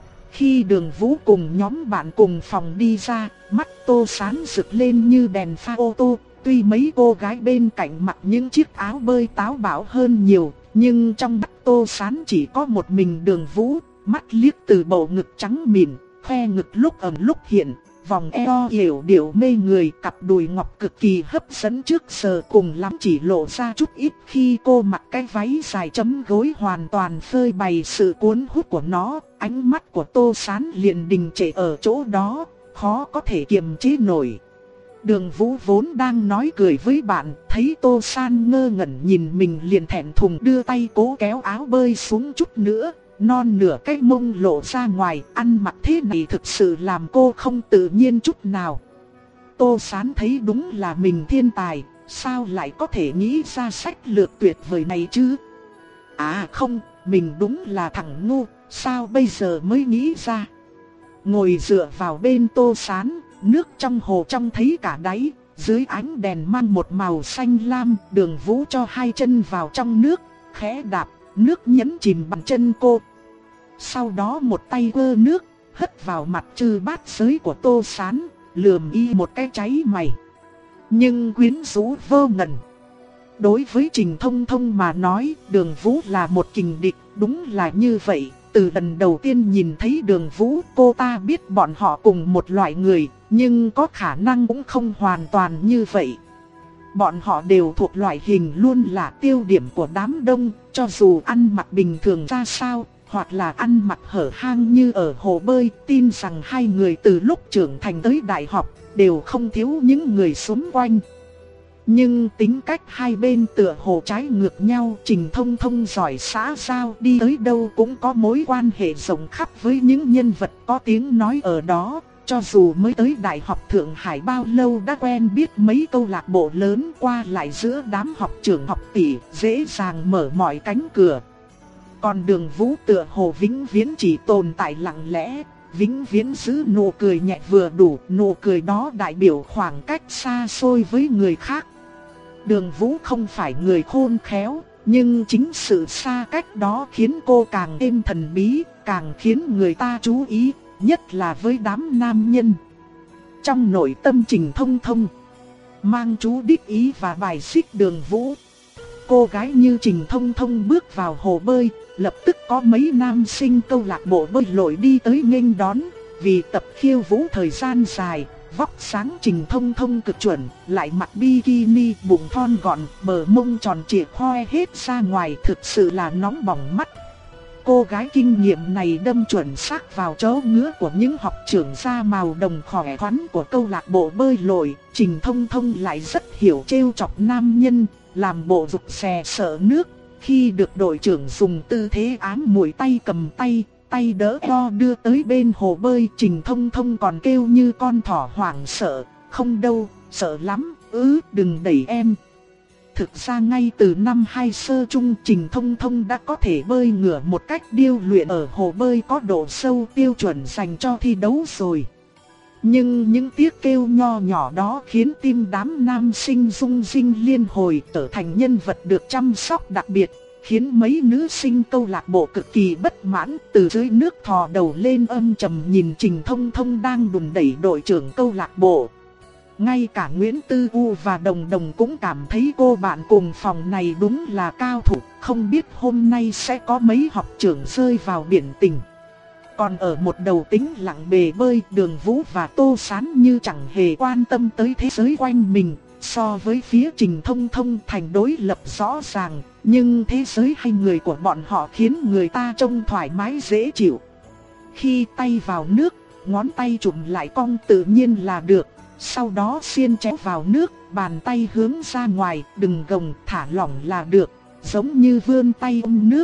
Khi Đường Vũ cùng nhóm bạn cùng phòng đi ra, mắt Tô Sán rực lên như đèn pha ô tô. Tuy mấy cô gái bên cạnh mặc những chiếc áo bơi táo bạo hơn nhiều, nhưng trong mắt Tô Sán chỉ có một mình Đường Vũ. Mắt liếc từ bầu ngực trắng mịn, khoe ngực lúc ẩn lúc hiện, vòng eo yểu điệu mê người, cặp đùi ngọc cực kỳ hấp dẫn trước giờ cùng lắm chỉ lộ ra chút ít khi cô mặc cái váy dài chấm gối hoàn toàn phơi bày sự cuốn hút của nó. Ánh mắt của Tô Sán liền đình trệ ở chỗ đó, khó có thể kiềm chế nổi. Đường Vũ vốn đang nói cười với bạn, thấy Tô Sán ngơ ngẩn nhìn mình liền thẹn thùng đưa tay cố kéo áo bơi xuống chút nữa. Non nửa cái mông lộ ra ngoài, ăn mặc thế này thực sự làm cô không tự nhiên chút nào. Tô Sán thấy đúng là mình thiên tài, sao lại có thể nghĩ ra sách lược tuyệt vời này chứ? À không, mình đúng là thằng ngu, sao bây giờ mới nghĩ ra? Ngồi dựa vào bên Tô Sán, nước trong hồ trong thấy cả đáy, dưới ánh đèn mang một màu xanh lam. Đường Vũ cho hai chân vào trong nước, khẽ đạp, nước nhấn chìm bằng chân cô. Sau đó một tay quơ nước, hất vào mặt Chư Bát Giới của Tô Sán, lườm y một cái cháy mày. Nhưng quyến rũ vô ngần. Đối với Trình Thông Thông mà nói, Đường Vũ là một kình địch, đúng là như vậy. Từ lần đầu tiên nhìn thấy Đường Vũ, cô ta biết bọn họ cùng một loại người, nhưng có khả năng cũng không hoàn toàn như vậy. Bọn họ đều thuộc loại hình luôn là tiêu điểm của đám đông, cho dù ăn mặc bình thường ra sao, hoặc là ăn mặc hở hang như ở hồ bơi. Tin rằng hai người từ lúc trưởng thành tới đại học, đều không thiếu những người xung quanh. Nhưng tính cách hai bên tựa hồ trái ngược nhau. Trình Thông Thông giỏi xã giao, đi tới đâu cũng có mối quan hệ rộng khắp với những nhân vật có tiếng nói ở đó. Cho dù mới tới Đại học Thượng Hải bao lâu đã quen biết mấy câu lạc bộ lớn, qua lại giữa đám học trưởng học tỷ, dễ dàng mở mọi cánh cửa. Còn Đường Vũ tựa hồ vĩnh viễn chỉ tồn tại lặng lẽ, vĩnh viễn giữ nụ cười nhẹ vừa đủ. Nụ cười đó đại biểu khoảng cách xa xôi với người khác. Đường Vũ không phải người khôn khéo, nhưng chính sự xa cách đó khiến cô càng thêm thần bí, càng khiến người ta chú ý, nhất là với đám nam nhân. Trong nội tâm Trình Thông Thông mang chú đích ý và bài xích Đường Vũ. Cô gái như Trình Thông Thông bước vào hồ bơi, lập tức có mấy nam sinh câu lạc bộ bơi lội đi tới nghênh đón. Vì tập khiêu vũ thời gian dài, vóc sáng Trình Thông Thông cực chuẩn, lại mặc bikini, bụng thon gọn, bờ mông tròn trịa khoe hết ra ngoài, thực sự là nóng bỏng mắt. Cô gái kinh nghiệm này đâm chuẩn xác vào chỗ ngứa của những học trưởng da màu đồng khỏe khoắn của câu lạc bộ bơi lội. Trình Thông Thông lại rất hiểu trêu chọc nam nhân, làm bộ rụt rè sợ nước. Khi được đội trưởng dùng tư thế ám muội tay cầm tay, tay đỡ eo đưa tới bên hồ bơi, Trình Thông Thông còn kêu như con thỏ hoảng sợ, không đâu, sợ lắm, ứ đừng đẩy em. Thực ra ngay từ năm hai sơ trung, Trình Thông Thông đã có thể bơi ngửa một cách điêu luyện ở hồ bơi có độ sâu tiêu chuẩn dành cho thi đấu rồi. Nhưng những tiếng kêu nho nhỏ đó khiến tim đám nam sinh rung rinh liên hồi, trở thành nhân vật được chăm sóc đặc biệt, khiến mấy nữ sinh câu lạc bộ cực kỳ bất mãn. Từ dưới nước thò đầu lên âm trầm nhìn Trình Thông Thông đang đùn đẩy đội trưởng câu lạc bộ. Ngay cả Nguyễn Tư U và Đồng Đồng cũng cảm thấy cô bạn cùng phòng này đúng là cao thủ, không biết hôm nay sẽ có mấy học trưởng rơi vào biển tình. Còn ở một đầu tĩnh lặng bề bơi, Đường Vũ và Tô Sán như chẳng hề quan tâm tới thế giới quanh mình. So với phía Trình Thông Thông thành đối lập rõ ràng, nhưng thế giới hai người của bọn họ khiến người ta trông thoải mái dễ chịu. Khi tay vào nước, ngón tay chụm lại cong tự nhiên là được. Sau đó xiên chéo vào nước, bàn tay hướng ra ngoài, đừng gồng, thả lỏng là được, giống như vươn tay ôm nước.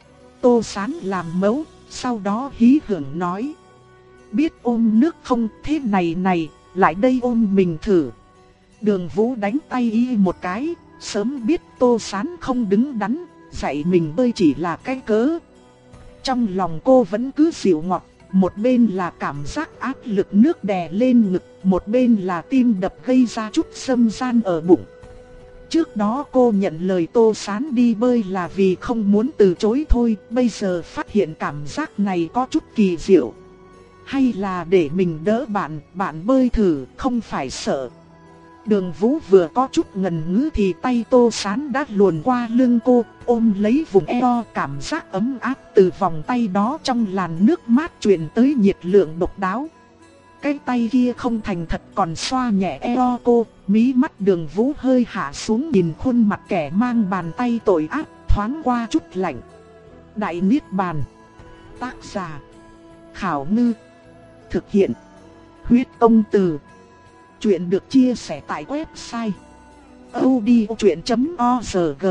Tô Sán làm mẫu, sau đó hí hưởng nói: biết ôm nước không, thế này này, lại đây ôm mình thử. Đường Vũ đánh tay y một cái, sớm biết Tô Sán không đứng đắn, dạy mình bơi chỉ là cái cớ. Trong lòng cô vẫn cứ dịu ngọt, một bên là cảm giác áp lực nước đè lên ngực, một bên là tim đập gây ra chút xâm gian ở bụng. Trước đó cô nhận lời Tô Sán đi bơi là vì không muốn từ chối thôi, bây giờ phát hiện cảm giác này có chút kỳ diệu. Hay là để mình đỡ bạn, bạn bơi thử, không phải sợ. Đường Vũ vừa có chút ngần ngứ thì tay Tô Sán đã luồn qua lưng cô, ôm lấy vùng eo, cảm giác ấm áp từ vòng tay đó trong làn nước mát truyền tới nhiệt lượng độc đáo. Cái tay kia không thành thật còn xoa nhẹ eo cô, mí mắt Đường Vũ hơi hạ xuống nhìn khuôn mặt kẻ mang bàn tay tội ác, thoáng qua chút lạnh. Đại Niết Bàn. Tác giả: Khảo Ngư. Thực hiện: Huyết Công Từ. Chuyện được chia sẻ tại website audiochuyện chấm org.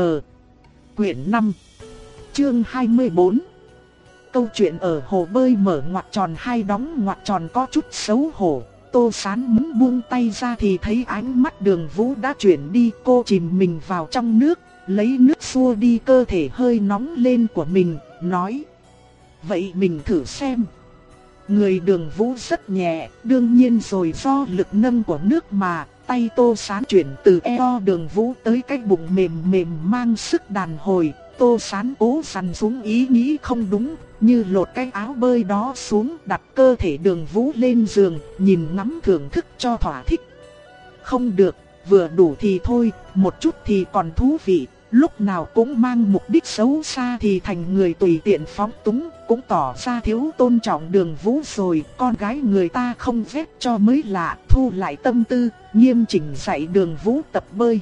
Quyển năm, chương hai mươi bốn. Câu chuyện ở hồ bơi mở ngoặc tròn hai đóng ngoặc tròn có chút xấu hổ. Tô Sán muốn buông tay ra thì thấy ánh mắt Đường Vũ đã chuyển đi. Cô chìm mình vào trong nước, lấy nước xua đi cơ thể hơi nóng lên của mình, nói: vậy mình thử xem. Người Đường Vũ rất nhẹ, đương nhiên rồi, do lực nâng của nước mà. Tay Tô Sán chuyển từ eo Đường Vũ tới cái bụng mềm mềm mang sức đàn hồi. Tô Sán cố dằn xuống ý nghĩ không đúng, như lột cái áo bơi đó xuống, đặt cơ thể Đường Vũ lên giường, nhìn ngắm thưởng thức cho thỏa thích. Không được, vừa đủ thì thôi, một chút thì còn thú vị, lúc nào cũng mang mục đích xấu xa thì thành người tùy tiện phóng túng, cũng tỏ ra thiếu tôn trọng Đường Vũ rồi. Con gái người ta không vét cho mới lạ, thu lại tâm tư, nghiêm chỉnh dạy Đường Vũ tập bơi.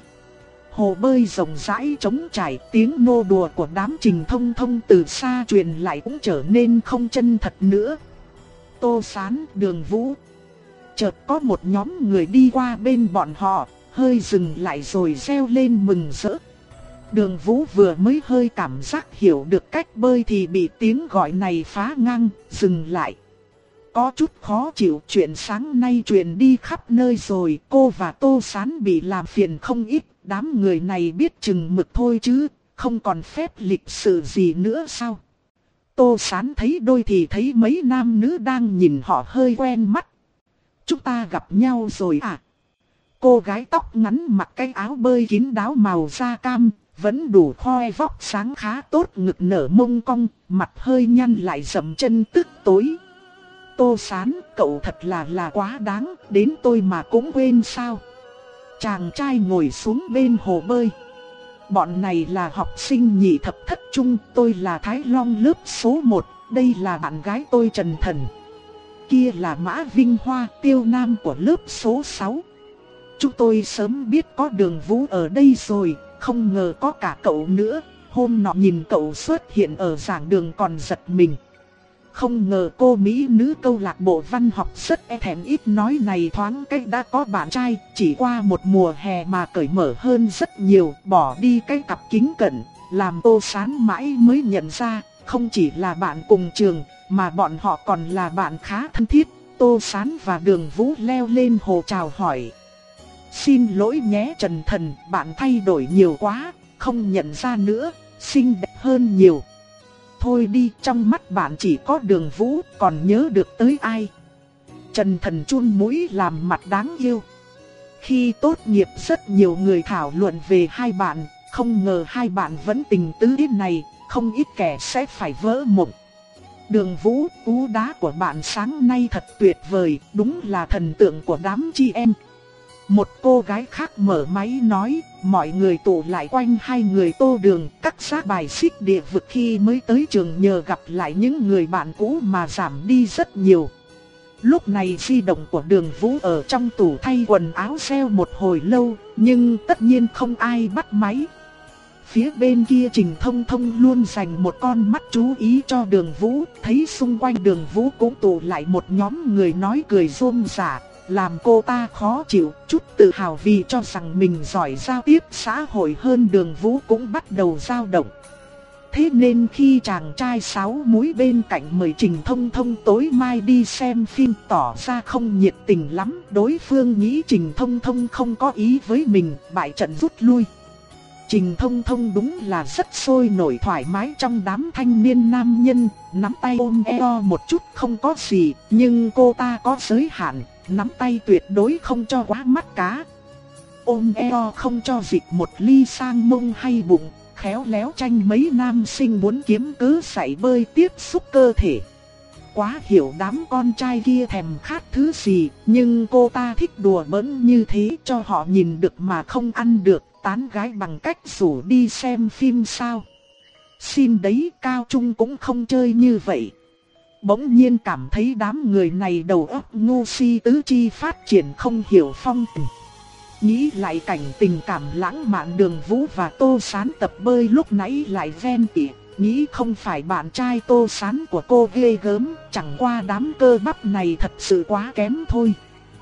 Hồ bơi rộng rãi trống trải, tiếng nô đùa của đám Trình Thông Thông từ xa truyền lại cũng trở nên không chân thật nữa. Tô Sán, Đường Vũ. Chợt có một nhóm người đi qua bên bọn họ, hơi dừng lại rồi reo lên mừng rỡ. Đường Vũ vừa mới hơi cảm giác hiểu được cách bơi thì bị tiếng gọi này phá ngang, dừng lại. Có chút khó chịu, chuyện sáng nay truyền đi khắp nơi rồi, cô và Tô Sán bị làm phiền không ít, đám người này biết chừng mực thôi chứ, không còn phép lịch sự gì nữa sao? Tô Sán thấy đôi thì thấy mấy nam nữ đang nhìn họ hơi quen mắt. Chúng ta gặp nhau rồi à? Cô gái tóc ngắn mặc cái áo bơi kín đáo màu da cam, vẫn đủ khoe vóc sáng khá tốt, ngực nở mông cong, mặt hơi nhăn lại dậm chân tức tối. Tô Sán, cậu thật là là quá đáng, đến tôi mà cũng quên sao? Chàng trai ngồi xuống bên hồ bơi. Bọn này là học sinh nhị thập thất trung, tôi là Thái Long lớp số một, đây là bạn gái tôi Trần Thần. Kia là Mã Vinh Hoa, tiêu nam của lớp số sáu. Chúng tôi sớm biết có Đường Vũ ở đây rồi, không ngờ có cả cậu nữa. Hôm nọ nhìn cậu xuất hiện ở giảng đường còn giật mình. Không ngờ cô mỹ nữ câu lạc bộ văn học rất e thẹn ít nói này thoáng cách đã có bạn trai, chỉ qua một mùa hè mà cởi mở hơn rất nhiều, bỏ đi cái cặp kính cận, làm Tô Sán mãi mới nhận ra, không chỉ là bạn cùng trường, mà bọn họ còn là bạn khá thân thiết. Tô Sán và Đường Vũ leo lên hồ chào hỏi. Xin lỗi nhé Trần Thần, bạn thay đổi nhiều quá, không nhận ra nữa, xinh đẹp hơn nhiều. Thôi đi, trong mắt bạn chỉ có Đường Vũ, còn nhớ được tới ai? Trần Thần chun mũi làm mặt đáng yêu. Khi tốt nghiệp rất nhiều người thảo luận về hai bạn, không ngờ hai bạn vẫn tình tứ thế này, không ít kẻ sẽ phải vỡ mộng. Đường Vũ, cú đá của bạn sáng nay thật tuyệt vời, đúng là thần tượng của đám chị em. Một cô gái khác mở máy nói, mọi người tụ lại quanh hai người Tô Đường, cắt ra bài xích địa vực khi mới tới trường nhờ gặp lại những người bạn cũ mà giảm đi rất nhiều. Lúc này di động của Đường Vũ ở trong tủ thay quần áo reo một hồi lâu, nhưng tất nhiên không ai bắt máy. Phía bên kia Trình Thông Thông luôn dành một con mắt chú ý cho Đường Vũ, thấy xung quanh Đường Vũ cũng tụ lại một nhóm người nói cười rôm rả, làm cô ta khó chịu, chút tự hào vì cho rằng mình giỏi giao tiếp xã hội hơn Đường Vũ cũng bắt đầu dao động. Thế nên khi chàng trai sáu múi bên cạnh mời Trình Thông Thông tối mai đi xem phim tỏ ra không nhiệt tình lắm, đối phương nghĩ Trình Thông Thông không có ý với mình, bại trận rút lui. Trình Thông Thông đúng là rất sôi nổi thoải mái trong đám thanh niên nam nhân, nắm tay ôm eo một chút không có gì, nhưng cô ta có giới hạn, nắm tay tuyệt đối không cho quá mắt cá. Ôm eo không cho dịch một ly sang mông hay bụng, khéo léo tranh mấy nam sinh muốn kiếm cớ sảy bơi tiếp xúc cơ thể. Quá hiểu đám con trai kia thèm khát thứ gì, nhưng cô ta thích đùa bỡn như thế cho họ nhìn được mà không ăn được, tán gái bằng cách rủ đi xem phim sao. Xin đấy, cao trung cũng không chơi như vậy. Bỗng nhiên cảm thấy đám người này đầu óc ngu si, tứ chi phát triển không hiểu phong tình. Nghĩ lại cảnh tình cảm lãng mạn Đường Vũ và Tô Sán tập bơi lúc nãy lại ven tỉ. Nghĩ không phải bạn trai Tô Sán của cô ghê gớm, chẳng qua đám cơ bắp này thật sự quá kém thôi.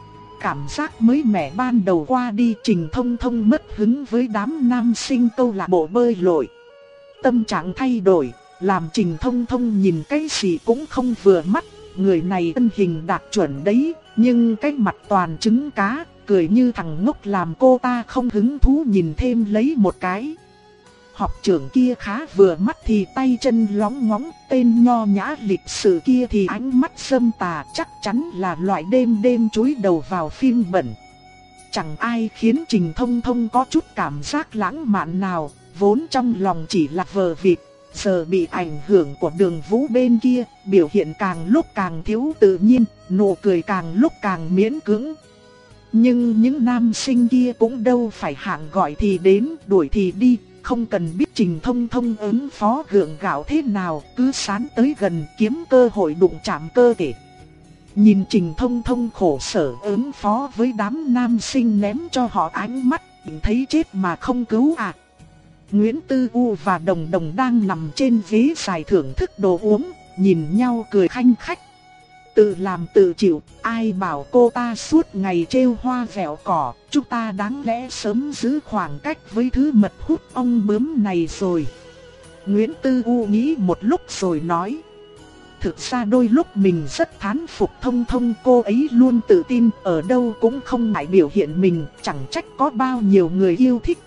Cảm giác mới mẻ ban đầu qua đi, Trình Thông Thông mất hứng với đám nam sinh câu lạc bộ bơi lội. Tâm trạng thay đổi, làm Trình Thông Thông nhìn cái gì cũng không vừa mắt. Người này thân hình đạt chuẩn đấy, nhưng cái mặt toàn trứng cá, cười như thằng ngốc làm cô ta không hứng thú nhìn thêm lấy một cái. Học trưởng kia khá vừa mắt thì tay chân lóng ngóng, tên nho nhã lịch sự kia thì ánh mắt sâm tà, chắc chắn là loại đêm đêm chúi đầu vào phim bẩn. Chẳng ai khiến Trình Thông Thông có chút cảm giác lãng mạn nào, vốn trong lòng chỉ là vờ vịt, giờ bị ảnh hưởng của Đường Vũ bên kia, biểu hiện càng lúc càng thiếu tự nhiên, nụ cười càng lúc càng miễn cưỡng. Nhưng những nam sinh kia cũng đâu phải hạng gọi thì đến, đuổi thì đi, không cần biết Trình Thông Thông ứng phó gượng gạo thế nào, cứ sán tới gần kiếm cơ hội đụng chạm cơ thể. Nhìn Trình Thông Thông khổ sở ứng phó với đám nam sinh ném cho họ ánh mắt, thấy chết mà không cứu à. Nguyễn Tư U và Đồng Đồng đang nằm trên ghế dài thưởng thức đồ uống, nhìn nhau cười khanh khách. Tự làm tự chịu, ai bảo cô ta suốt ngày trêu hoa vẹo cỏ, chúng ta đáng lẽ sớm giữ khoảng cách với thứ mật hút ong bướm này rồi. Nguyễn Tư U nghĩ một lúc rồi nói. Thực ra đôi lúc mình rất thán phục Thông Thông, cô ấy luôn tự tin, ở đâu cũng không ngại biểu hiện mình, chẳng trách có bao nhiêu người yêu thích.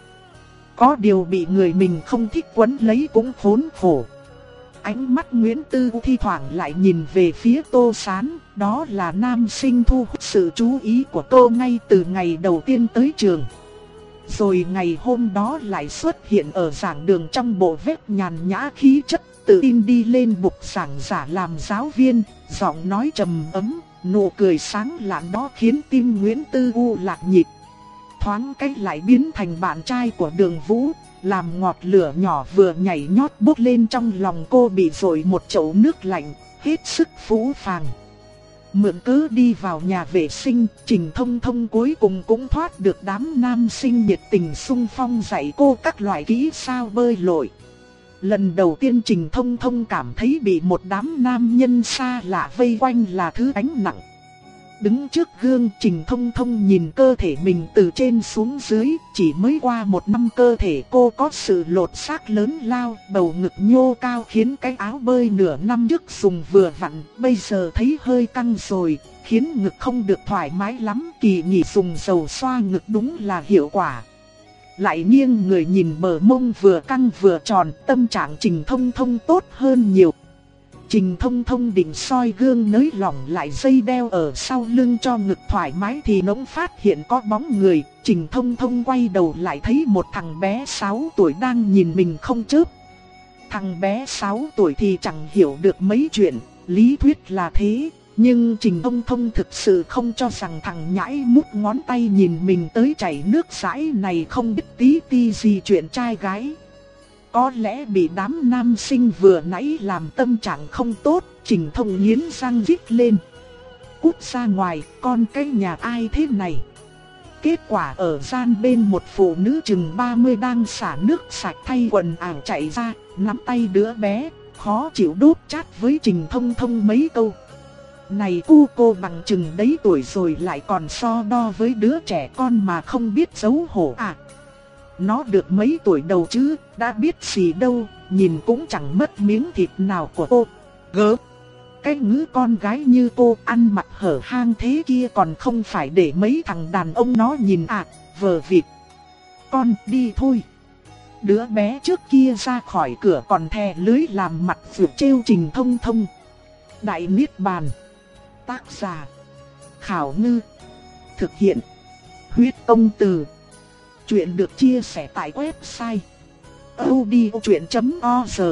Có điều bị người mình không thích quấn lấy cũng khốn khổ. Ánh mắt Nguyễn Tư thi thoảng lại nhìn về phía Tô Sán, đó là nam sinh thu hút sự chú ý của cô ngay từ ngày đầu tiên tới trường. Rồi ngày hôm đó lại xuất hiện ở giảng đường trong bộ vest nhàn nhã khí chất, tự tin đi lên bục giảng giả làm giáo viên, giọng nói trầm ấm, nụ cười sáng lạn đó khiến tim Nguyễn Tư U lạc nhịp. Thoáng cách lại biến thành bạn trai của Đường Vũ, làm ngọt lửa nhỏ vừa nhảy nhót bốc lên trong lòng cô bị dội một chậu nước lạnh, hết sức phũ phàng. Mượn cớ đi vào nhà vệ sinh, Trình Thông Thông cuối cùng cũng thoát được đám nam sinh nhiệt tình xung phong dạy cô các loại kỹ xảo bơi lội. Lần đầu tiên Trình Thông Thông cảm thấy bị một đám nam nhân xa lạ vây quanh là thứ gánh nặng. Đứng trước gương, Trình Thông Thông nhìn cơ thể mình từ trên xuống dưới, chỉ mới qua một năm cơ thể cô có sự lột xác lớn lao, bầu ngực nhô cao khiến cái áo bơi nửa năm trước dùng vừa vặn, bây giờ thấy hơi căng rồi, khiến ngực không được thoải mái lắm, kỳ nghỉ dùng dầu xoa ngực đúng là hiệu quả. Lại nghiêng người nhìn bờ mông vừa căng vừa tròn, tâm trạng Trình Thông Thông tốt hơn nhiều. Trình Thông Thông định soi gương nới lỏng lại dây đeo ở sau lưng cho ngực thoải mái thì bỗng phát hiện có bóng người. Trình Thông Thông quay đầu lại thấy một thằng bé sáu tuổi đang nhìn mình không chớp. Thằng bé sáu tuổi thì chẳng hiểu được mấy chuyện, lý thuyết là thế. Nhưng Trình Thông Thông thực sự không cho rằng thằng nhãi mút ngón tay nhìn mình tới chảy nước dãi này không biết tí ti gì chuyện trai gái. Có lẽ bị đám nam sinh vừa nãy làm tâm trạng không tốt, Trình Thông nghiến răng rít lên. Cút ra ngoài, con cái nhà ai thế này? Kết quả ở gian bên một phụ nữ chừng ba mươi đang xả nước sạch thay quần áo chạy ra, nắm tay đứa bé, khó chịu đút chát với Trình Thông Thông mấy câu. Này cu cô bằng chừng đấy tuổi rồi lại còn so đo với đứa trẻ con mà không biết xấu hổ à? Nó được mấy tuổi đầu chứ, đã biết gì đâu, nhìn cũng chẳng mất miếng thịt nào của cô. Gớm! Cái ngữ con gái như cô ăn mặc hở hang thế kia còn không phải để mấy thằng đàn ông nó nhìn à, vờ vịt. Con đi thôi. Đứa bé trước kia ra khỏi cửa còn thè lưới làm mặt vượt trêu Trình Thông Thông. Đại Niết Bàn. Tác giả Khảo Ngư. Thực hiện Huyết Công Từ. Chuyện được chia sẻ tại website audiochuyện chấm org.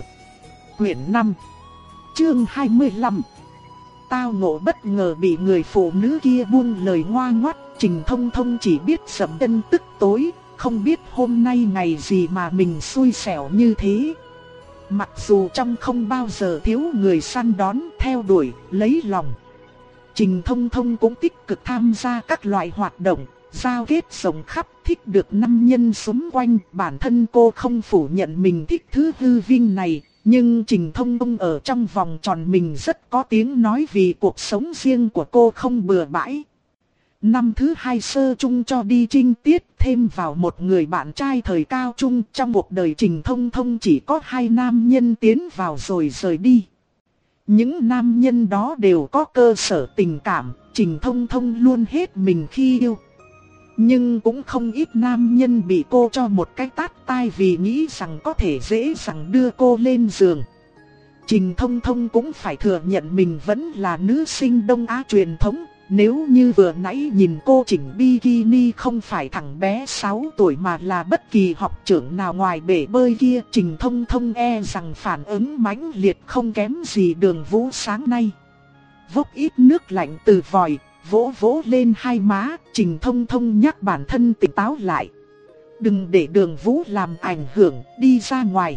Quyển năm, chương hai mươi lăm. Tao ngộ bất ngờ bị người phụ nữ kia buông lời ngoa ngoắt. Trình Thông Thông chỉ biết sầm chân tức tối, không biết hôm nay ngày gì mà mình xui xẻo như thế. Mặc dù trong không bao giờ thiếu người săn đón, theo đuổi, lấy lòng, Trình Thông Thông cũng tích cực tham gia các loại hoạt động, giao kết rộng khắp, thích được nam nhân xúm quanh. Bản thân cô không phủ nhận mình thích thứ hư vinh này, nhưng Trình Thông Thông ở trong vòng tròn mình rất có tiếng nói vì cuộc sống riêng của cô không bừa bãi. Năm thứ hai sơ trung cho đi trinh tiết, thêm vào một người bạn trai thời cao trung. Trong cuộc đời Trình Thông Thông chỉ có hai nam nhân tiến vào rồi rời đi. Những nam nhân đó đều có cơ sở tình cảm, Trình Thông Thông luôn hết mình khi yêu. Nhưng cũng không ít nam nhân bị cô cho một cái tát tai vì nghĩ rằng có thể dễ dàng đưa cô lên giường. Trình Thông Thông cũng phải thừa nhận mình vẫn là nữ sinh Đông Á truyền thống, nếu như vừa nãy nhìn cô chỉnh bikini không phải thằng bé sáu tuổi mà là bất kỳ học trưởng nào ngoài bể bơi kia, Trình Thông Thông e rằng phản ứng mãnh liệt không kém gì Đường Vũ sáng nay. Vốc ít nước lạnh từ vòi, vỗ vỗ lên hai má, Trình Thông Thông nhắc bản thân tỉnh táo lại. Đừng để Đường Vũ làm ảnh hưởng, đi ra ngoài.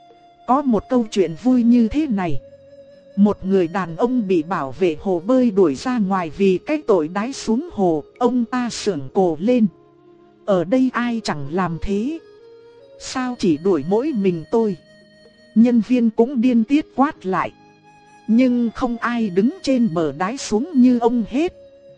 Có một câu chuyện vui như thế này. Một người đàn ông bị bảo vệ hồ bơi đuổi ra ngoài vì cái tội đái xuống hồ, ông ta sưởng cổ lên. Ở đây ai chẳng làm thế? Sao chỉ đuổi mỗi mình tôi? Nhân viên cũng điên tiết quát lại. Nhưng không ai đứng trên bờ đái xuống như ông hết.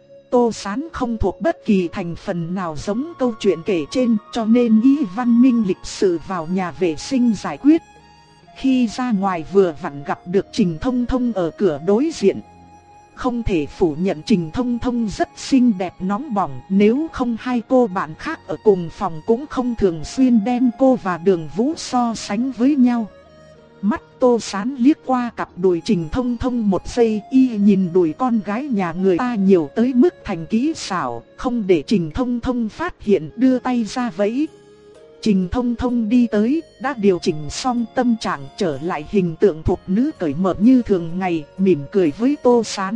Tô Sán không thuộc bất kỳ thành phần nào giống câu chuyện kể trên, cho nên nghĩ văn minh lịch sự vào nhà vệ sinh giải quyết. Khi ra ngoài vừa vặn gặp được Trình Thông Thông ở cửa đối diện. Không thể phủ nhận Trình Thông Thông rất xinh đẹp nóng bỏng, nếu không hai cô bạn khác ở cùng phòng cũng không thường xuyên đem cô và Đường Vũ so sánh với nhau. Mắt Tô Sán liếc qua cặp đùi Trình Thông Thông một giây, y nhìn đùi con gái nhà người ta nhiều tới mức thành kỹ xảo, không để Trình Thông Thông phát hiện, đưa tay ra vẫy. Trình Thông Thông đi tới, đã điều chỉnh xong tâm trạng, trở lại hình tượng thục nữ cởi mở như thường ngày, mỉm cười với Tô Sán.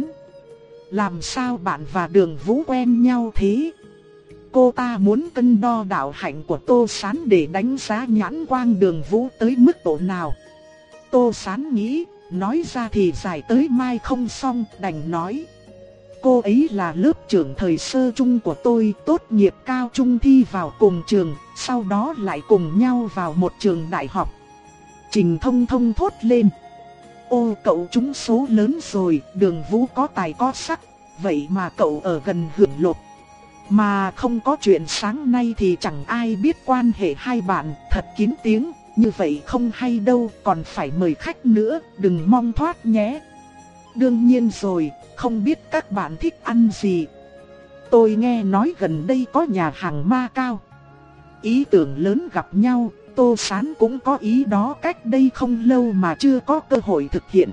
Làm sao bạn và Đường Vũ quen nhau thế? Cô ta muốn cân đo đạo hạnh của Tô Sán để đánh giá nhãn quang Đường Vũ tới mức độ nào. Tô Sán nghĩ, nói ra thì giải tới mai không xong, đành nói. Cô ấy là lớp trưởng thời sơ trung của tôi, tốt nghiệp cao trung thi vào cùng trường, sau đó lại cùng nhau vào một trường đại học. Trình Thông Thông thốt lên. Ô, cậu trúng số lớn rồi, Đường Vũ có tài có sắc, vậy mà cậu ở gần hưởng lộc. Mà không có chuyện sáng nay thì chẳng ai biết quan hệ hai bạn, thật kín tiếng, như vậy không hay đâu, còn phải mời khách nữa, đừng mong thoát nhé. Đương nhiên rồi, không biết các bạn thích ăn gì. Tôi nghe nói gần đây có nhà hàng Ma Cao. Ý tưởng lớn gặp nhau, Tô Sán cũng có ý đó cách đây không lâu mà chưa có cơ hội thực hiện.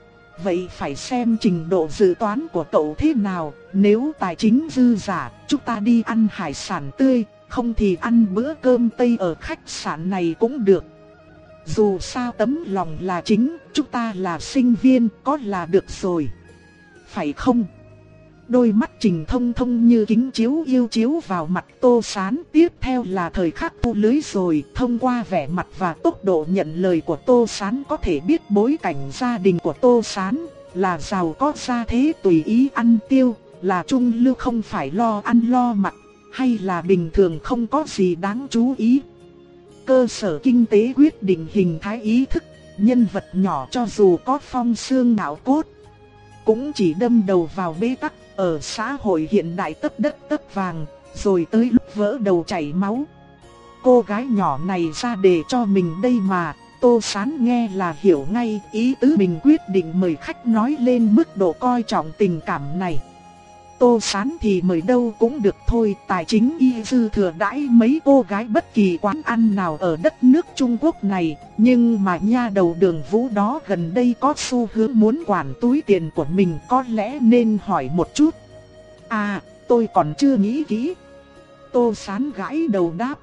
Vậy phải xem trình độ dự toán của cậu thế nào, nếu tài chính dư giả, chúng ta đi ăn hải sản tươi, không thì ăn bữa cơm Tây ở khách sạn này cũng được. Dù sao tấm lòng là chính, chúng ta là sinh viên, có là được rồi. Phải không? Đôi mắt Trình Thông Thông như kính chiếu yêu chiếu vào mặt Tô Sán. Tiếp theo là thời khắc thu lưới rồi. Thông qua vẻ mặt và tốc độ nhận lời của Tô Sán có thể biết bối cảnh gia đình của Tô Sán là giàu có gia thế tùy ý ăn tiêu, là trung lưu không phải lo ăn lo mặc, hay là bình thường không có gì đáng chú ý. Cơ sở kinh tế quyết định hình thái ý thức, nhân vật nhỏ cho dù có phong xương ngạo cốt, cũng chỉ đâm đầu vào bế tắc. Ở xã hội hiện đại tấp đất tấp vàng, rồi tới lúc vỡ đầu chảy máu. Cô gái nhỏ này ra đề cho mình đây mà, Tô Sán nghe là hiểu ngay, ý tứ mình quyết định mời khách nói lên mức độ coi trọng tình cảm này. Tô Sán thì mời đâu cũng được thôi, tài chính y dư thừa đãi mấy cô gái bất kỳ quán ăn nào ở đất nước Trung Quốc này, nhưng mà nha đầu Đường Vũ đó gần đây có xu hướng muốn quản túi tiền của mình, có lẽ nên hỏi một chút. À, tôi còn chưa nghĩ kỹ. Tô Sán gãi đầu đáp.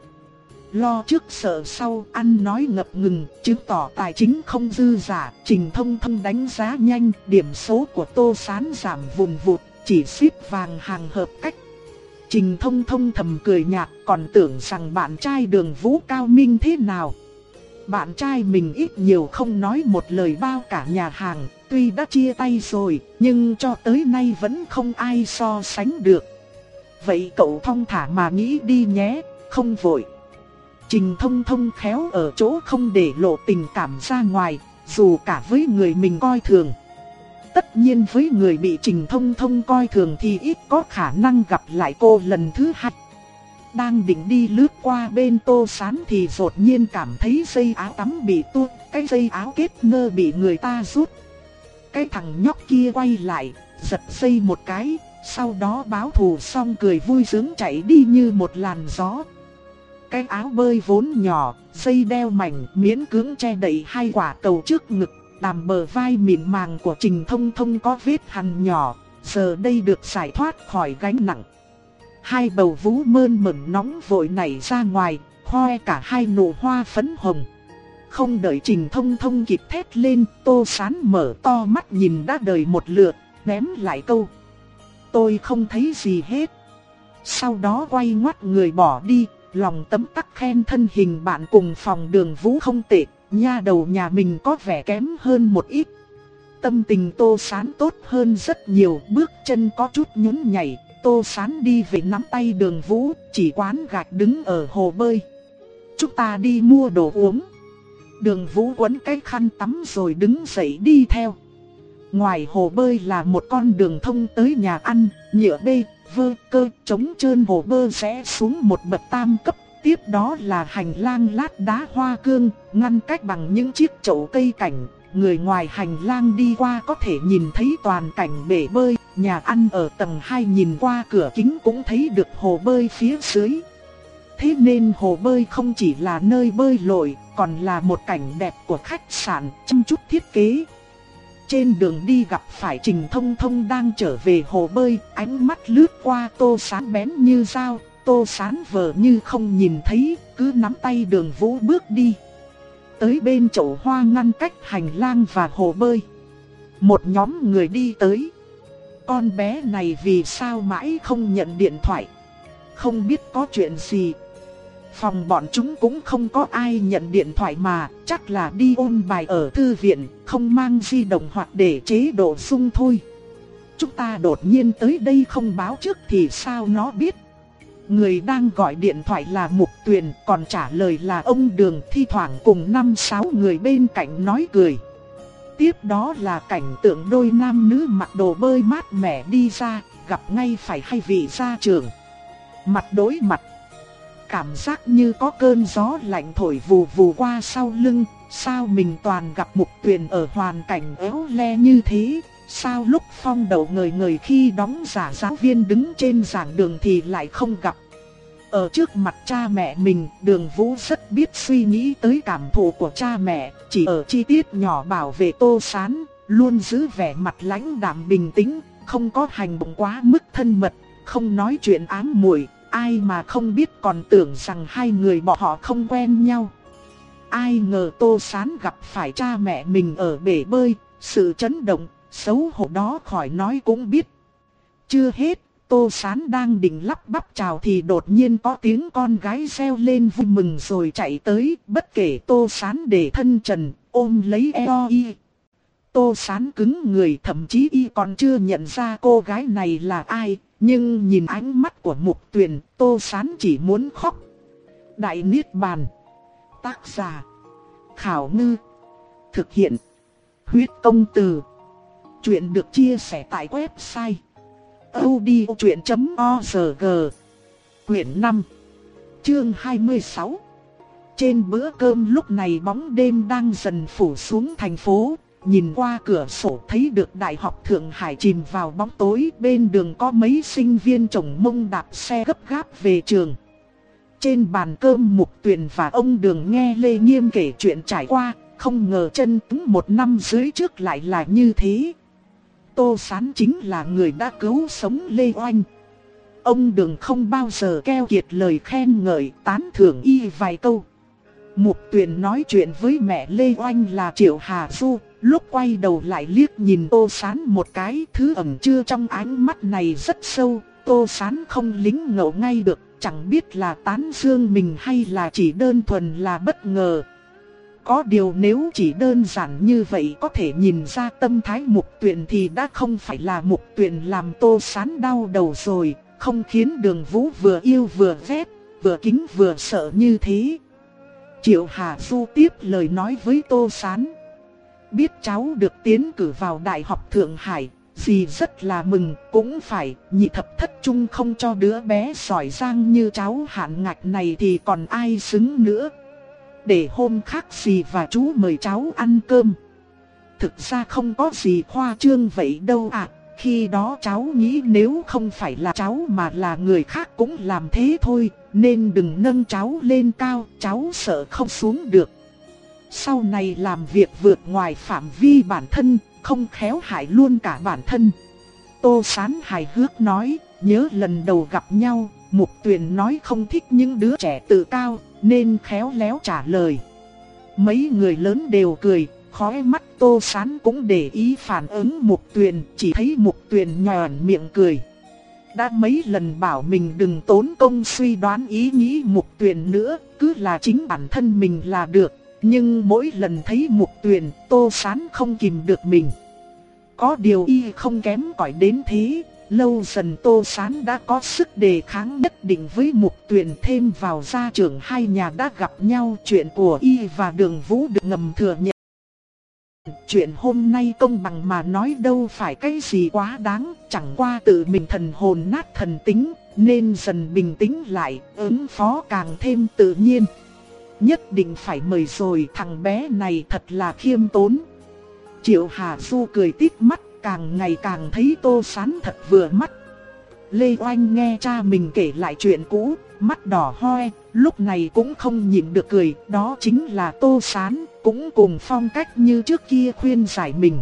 Lo trước sợ sau, ăn nói ngập ngừng, chứng tỏ tài chính không dư giả. Trình Thông Thông đánh giá nhanh, điểm số của Tô Sán giảm vùn vụt, chỉ xếp vàng hàng hợp cách. Trình Thông Thông thầm cười nhạt, còn tưởng rằng bạn trai Đường Vũ cao minh thế nào. Bạn trai mình ít nhiều không nói một lời bao cả nhà hàng, tuy đã chia tay rồi, nhưng cho tới nay vẫn không ai so sánh được. Vậy cậu thong thả mà nghĩ đi nhé, không vội. Trình Thông Thông khéo ở chỗ không để lộ tình cảm ra ngoài, dù cả với người mình coi thường. Tất nhiên với người bị Trình Thông Thông coi thường thì ít có khả năng gặp lại cô lần thứ hai. Đang định đi lướt qua bên Tô Sán thì đột nhiên cảm thấy dây áo tắm bị tuột, cái dây áo kết nơ bị người ta rút. Cái thằng nhóc kia quay lại, giật dây một cái, sau đó báo thù xong cười vui sướng chạy đi như một làn gió. Cái áo bơi vốn nhỏ, dây đeo mảnh miễn cưỡng che đậy hai quả cầu trước ngực, đàm bờ vai mịn màng của Trình Thông Thông có vết hằn nhỏ, giờ đây được giải thoát khỏi gánh nặng. Hai bầu vú mơn mởn nóng vội nảy ra ngoài, hoe cả hai nụ hoa phấn hồng. Không đợi Trình Thông Thông kịp thét lên, Tô Sán mở to mắt nhìn đã đời một lượt, ném lại câu: tôi không thấy gì hết. Sau đó quay ngoắt người bỏ đi, lòng tấm tắc khen thân hình bạn cùng phòng Đường Vũ không tệ, nha đầu nhà mình có vẻ kém hơn một ít. Tâm tình Tô Sán tốt hơn rất nhiều, bước chân có chút nhún nhảy, Tô Sán đi về nắm tay Đường Vũ, chỉ quán gạch đứng ở hồ bơi. Chúng ta đi mua đồ uống. Đường Vũ quấn cái khăn tắm rồi đứng dậy đi theo. Ngoài hồ bơi là một con đường thông tới nhà ăn, nhựa bê, vơ, cơ, trống trơn hồ bơi rẽ xuống một bậc tam cấp. Tiếp đó là hành lang lát đá hoa cương, ngăn cách bằng những chiếc chậu cây cảnh. Người ngoài hành lang đi qua có thể nhìn thấy toàn cảnh bể bơi, nhà ăn ở tầng hai nhìn qua cửa kính cũng thấy được hồ bơi phía dưới. Thế nên hồ bơi không chỉ là nơi bơi lội, còn là một cảnh đẹp của khách sạn chăm chút thiết kế. Trên đường đi gặp phải Trình Thông Thông đang trở về hồ bơi, ánh mắt lướt qua Tô Sán bén như dao, Tô Sán vờ như không nhìn thấy, cứ nắm tay Đường Vũ bước đi. Tới bên chậu hoa ngăn cách hành lang và hồ bơi, một nhóm người đi tới. Con bé này vì sao mãi không nhận điện thoại? Không biết có chuyện gì. Phòng bọn chúng cũng không có ai nhận điện thoại mà, chắc là đi ôn bài ở thư viện, không mang di động hoặc để chế độ sung thôi. Chúng ta đột nhiên tới đây không báo trước thì sao nó biết? Người đang gọi điện thoại là Mục Tuyền, còn trả lời là ông Đường, thi thoảng cùng năm sáu người bên cạnh nói cười. Tiếp đó là cảnh tượng đôi nam nữ mặc đồ bơi mát mẻ đi ra, gặp ngay phải hai vị gia trưởng. Mặt đối mặt, cảm giác như có cơn gió lạnh thổi vù vù qua sau lưng. Sao mình toàn gặp Mục Tuyền ở hoàn cảnh éo le như thế? Sao lúc phong đầu ngời ngời khi đóng giả giáo viên đứng trên giảng đường thì lại không gặp? Ở trước mặt cha mẹ mình, Đường Vũ rất biết suy nghĩ tới cảm thụ của cha mẹ, chỉ ở chi tiết nhỏ bảo vệ Tô Sán, luôn giữ vẻ mặt lãnh đạm bình tĩnh, không có hành động quá mức thân mật, không nói chuyện ám muội. Ai mà không biết còn tưởng rằng hai người bọn họ không quen nhau. Ai ngờ Tô Sán gặp phải cha mẹ mình ở bể bơi, sự chấn động, xấu hổ đó khỏi nói cũng biết. Chưa hết, Tô Sán đang định lắp bắp chào thì đột nhiên có tiếng con gái reo lên vui mừng rồi chạy tới, bất kể Tô Sán để thân trần, ôm lấy eo y. Tô Sán cứng người, thậm chí y còn chưa nhận ra cô gái này là ai, nhưng nhìn ánh mắt của Mục Tuyền, Tô Sán chỉ muốn khóc. Đại Niết Bàn. Tác giả: Khảo Ngư. Thực hiện: Huyết Công Từ. Chuyện được chia sẻ tại website audiochuyện chấm org. Quyển năm, chương hai mươi sáu. Trên bữa cơm lúc này bóng đêm đang dần phủ xuống thành phố. Nhìn qua cửa sổ thấy được Đại học Thượng Hải chìm vào bóng tối. Bên đường có mấy sinh viên chồng mông đạp xe gấp gáp về trường. Trên bàn cơm Mục Tuyền và ông Đường nghe Lê Nghiêm kể chuyện trải qua. Không ngờ chân tướng một năm dưới trước lại là như thế. Tô Sán chính là người đã cứu sống Lê Oanh. Ông Đường không bao giờ keo kiệt lời khen ngợi, tán thưởng y vài câu. Mục Tuyền nói chuyện với mẹ Lê Oanh là Triệu Hà Du, lúc quay đầu lại liếc nhìn Tô Sán một cái, thứ ẩn chứa trong ánh mắt này rất sâu. Tô Sán không lính ngộ ngay được, chẳng biết là tán dương mình hay là chỉ đơn thuần là bất ngờ. Có điều nếu chỉ đơn giản như vậy có thể nhìn ra tâm thái Mục Tuyền thì đã không phải là Mục Tuyền làm Tô Sán đau đầu rồi, không khiến Đường Vũ vừa yêu vừa ghét, vừa kính vừa sợ như thế. Triệu Hà Du tiếp lời nói với Tô Sán. Biết cháu được tiến cử vào Đại học Thượng Hải, dì rất là mừng, cũng phải, nhị thập thất trung không cho đứa bé giỏi giang như cháu Hạn Ngạch này thì còn ai xứng nữa. Để hôm khác dì và chú mời cháu ăn cơm. Thực ra không có gì khoa trương vậy đâu ạ. Khi đó cháu nghĩ nếu không phải là cháu mà là người khác cũng làm thế thôi. Nên đừng nâng cháu lên cao, cháu sợ không xuống được. Sau này làm việc vượt ngoài phạm vi bản thân, không khéo hại luôn cả bản thân. Tô Sán hài hước nói, nhớ lần đầu gặp nhau, Mục Tuyền nói không thích những đứa trẻ tự cao, nên khéo léo trả lời. Mấy người lớn đều cười, khóe mắt Tô Sán cũng để ý phản ứng Mục Tuyền, chỉ thấy Mục Tuyền nhòn miệng cười. Đã mấy lần bảo mình đừng tốn công suy đoán ý nghĩ Mục Tuyền nữa, cứ là chính bản thân mình là được. Nhưng mỗi lần thấy Mục Tuyền, Tô Sán không kìm được mình. Có điều y không kém cỏi đến thế, lâu dần Tô Sán đã có sức đề kháng nhất định với Mục Tuyền, thêm vào gia trưởng hai nhà đã gặp nhau, chuyện của y và Đường Vũ được ngầm thừa nhận. Chuyện hôm nay công bằng mà nói đâu phải cái gì quá đáng, chẳng qua tự mình thần hồn nát thần tính, nên dần bình tĩnh lại, ứng phó càng thêm tự nhiên. Nhất định phải mời rồi, thằng bé này thật là khiêm tốn. Triệu Hà Du cười tít mắt, càng ngày càng thấy Tô Sán thật vừa mắt. Lê Oanh nghe cha mình kể lại chuyện cũ, mắt đỏ hoe, lúc này cũng không nhịn được cười, đó chính là Tô Sán, cũng cùng phong cách như trước kia khuyên giải mình.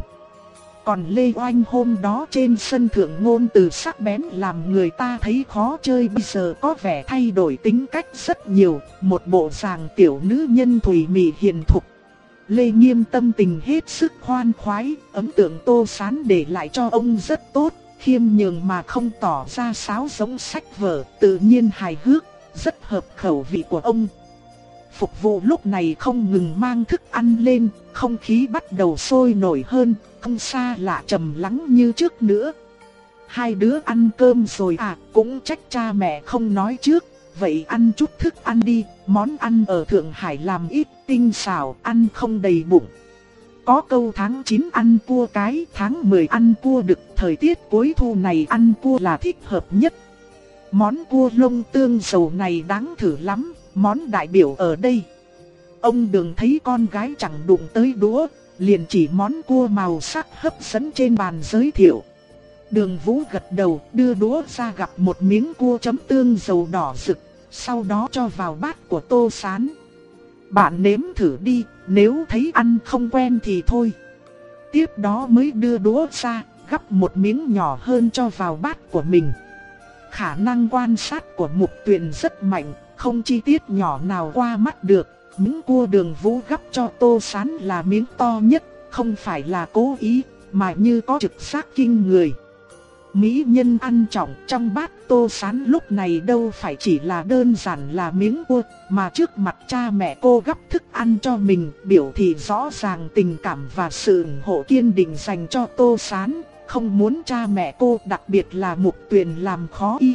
Còn Lê Oanh hôm đó trên sân thượng ngôn từ sắc bén làm người ta thấy khó chơi, bây giờ có vẻ thay đổi tính cách rất nhiều, một bộ dạng tiểu nữ nhân thùy mị hiền thục. Lê Nghiêm tâm tình hết sức khoan khoái, ấn tượng Tô Sán để lại cho ông rất tốt, khiêm nhường mà không tỏ ra sáo giống sách vở, tự nhiên hài hước, rất hợp khẩu vị của ông. Phục vụ lúc này không ngừng mang thức ăn lên, không khí bắt đầu sôi nổi hơn, không xa lạ trầm lắng như trước nữa. Hai đứa ăn cơm rồi à, cũng trách cha mẹ không nói trước, vậy ăn chút thức ăn đi, món ăn ở Thượng Hải làm ít tinh xảo, ăn không đầy bụng. Có câu tháng chín ăn cua cái, tháng mười ăn cua đực, thời tiết cuối thu này ăn cua là thích hợp nhất. Món cua lông tương dầu này đáng thử lắm, món đại biểu ở đây. Ông Đường thấy con gái chẳng đụng tới đũa, liền chỉ món cua màu sắc hấp dẫn trên bàn giới thiệu. Đường Vũ gật đầu, đưa đũa ra gặp một miếng cua chấm tương dầu đỏ rực, sau đó cho vào bát của Tô Sán. Bạn nếm thử đi, nếu thấy ăn không quen thì thôi. Tiếp đó mới đưa đũa ra, gắp một miếng nhỏ hơn cho vào bát của mình. Khả năng quan sát của Mục Tuyền rất mạnh, không chi tiết nhỏ nào qua mắt được. Miếng cua Đường Vũ gắp cho Tô Sán là miếng to nhất, không phải là cố ý, mà như có trực giác kinh người. Mỹ nhân ăn trọng, trong bát Tô Sán lúc này đâu phải chỉ là đơn giản là miếng cua, mà trước mặt cha mẹ cô gắp thức ăn cho mình, biểu thị rõ ràng tình cảm và sự ủng hộ kiên định dành cho Tô Sán, không muốn cha mẹ cô, đặc biệt là Mục Tuyền làm khó y.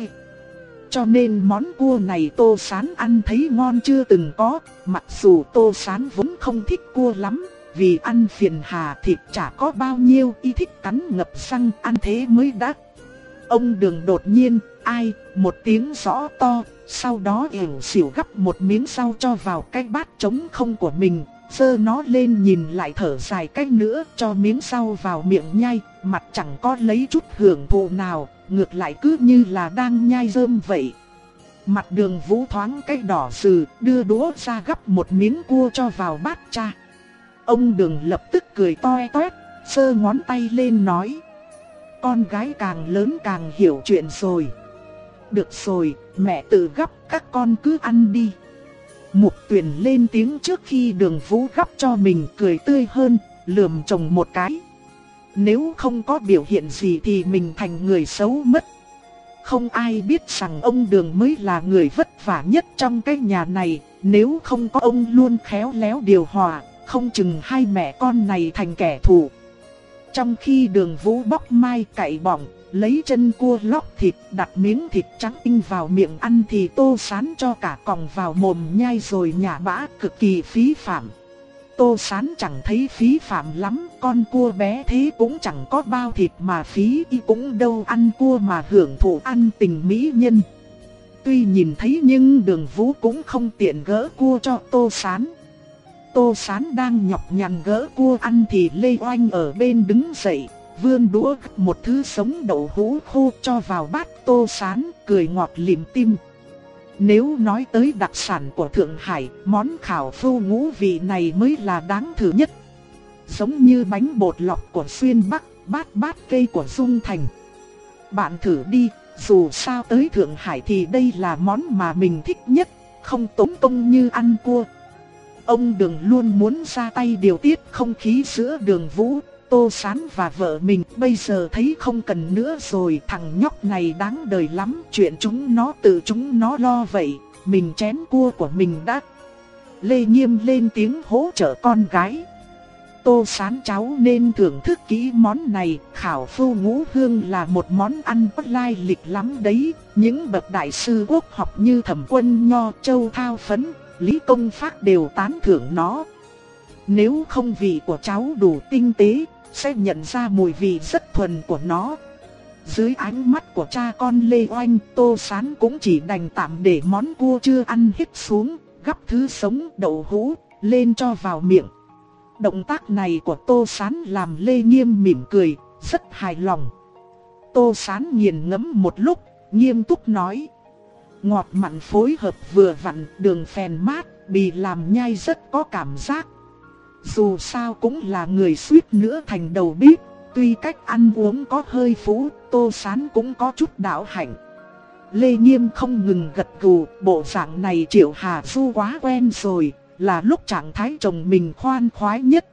Cho nên món cua này Tô Sán ăn thấy ngon chưa từng có, mặc dù Tô Sán vốn không thích cua lắm, vì ăn phiền hà, thịt chả có bao nhiêu, y thích cắn ngập răng, ăn thế mới đắt. Ông Đường đột nhiên, ai, một tiếng rõ to, sau đó ỉu xỉu gắp một miếng rau cho vào cái bát trống không của mình, giơ nó lên nhìn lại thở dài cách nữa, cho miếng rau vào miệng nhai, mặt chẳng có lấy chút hưởng thụ nào, ngược lại cứ như là đang nhai rơm vậy. Mặt Đường Vũ thoáng cái đỏ sừ, đưa đũa ra gắp một miếng cua cho vào bát cha. Ông Đường lập tức cười toe toét, giơ ngón tay lên nói: con gái càng lớn càng hiểu chuyện rồi. Được rồi, mẹ tự gắp, các con cứ ăn đi. Mục Tuyền lên tiếng trước khi Đường Vũ gắp cho mình, cười tươi hơn, lườm chồng một cái. Nếu không có biểu hiện gì thì mình thành người xấu mất. Không ai biết rằng ông Đường mới là người vất vả nhất trong cái nhà này, nếu không có ông luôn khéo léo điều hòa, không chừng hai mẹ con này thành kẻ thù. Trong khi Đường Vũ bóc mai cạy bỏng, lấy chân cua lóc thịt, đặt miếng thịt trắng tinh vào miệng ăn, thì Tô Sán cho cả còng vào mồm nhai rồi nhả bã, cực kỳ phí phạm. Tô Sán chẳng thấy phí phạm lắm, con cua bé thế cũng chẳng có bao thịt mà phí, y cũng đâu ăn cua mà hưởng thụ ăn tình mỹ nhân. Tuy nhìn thấy nhưng Đường Vũ cũng không tiện gỡ cua cho Tô Sán. Tô Sán đang nhọc nhằn gỡ cua ăn thì Lê Oanh ở bên đứng dậy, vươn đũa một thứ sống đậu hũ khô cho vào bát Tô Sán, cười ngọt lịm tim. Nếu nói tới đặc sản của Thượng Hải, món khảo phu ngũ vị này mới là đáng thử nhất. Giống như bánh bột lọc của Xuyên Bắc, bát bát cây của Dung Thành. bạn thử đi, dù sao tới Thượng Hải thì đây là món mà mình thích nhất, không tốn công như ăn cua. Ông Đường luôn muốn ra tay điều tiết không khí giữa Đường Vũ, Tô Sán và vợ mình. Bây giờ thấy không cần nữa rồi, thằng nhóc này đáng đời lắm, chuyện chúng nó tự chúng nó lo vậy, mình chén cua của mình đã. Lê Nghiêm lên tiếng hỗ trợ con gái. Tô Sán cháu nên thưởng thức kỹ món này, khảo phu ngũ hương là một món ăn có lai lịch lắm đấy. Những bậc đại sư quốc học như Thẩm Quân Nho, Châu Thao Phấn, Lý Công Phác đều tán thưởng nó. Nếu không vị của cháu đủ tinh tế, sẽ nhận ra mùi vị rất thuần của nó. Dưới ánh mắt của cha con Lê Oanh, Tô Sán cũng chỉ đành tạm để món cua chưa ăn hết xuống, gắp thứ sống đậu hũ lên cho vào miệng. Động tác này của Tô Sán làm Lê Nghiêm mỉm cười, rất hài lòng. Tô Sán nghiền ngẫm một lúc, nghiêm túc nói: ngọt mặn phối hợp vừa vặn, đường phèn mát, bì làm nhai rất có cảm giác. Dù sao cũng là người suýt nữa thành đầu bếp, tuy cách ăn uống có hơi phũ, Tô Sán cũng có chút đạo hạnh. Lê Nghiêm không ngừng gật gù, bộ dạng này Triệu Hà Du quá quen rồi, là lúc trạng thái chồng mình khoan khoái nhất.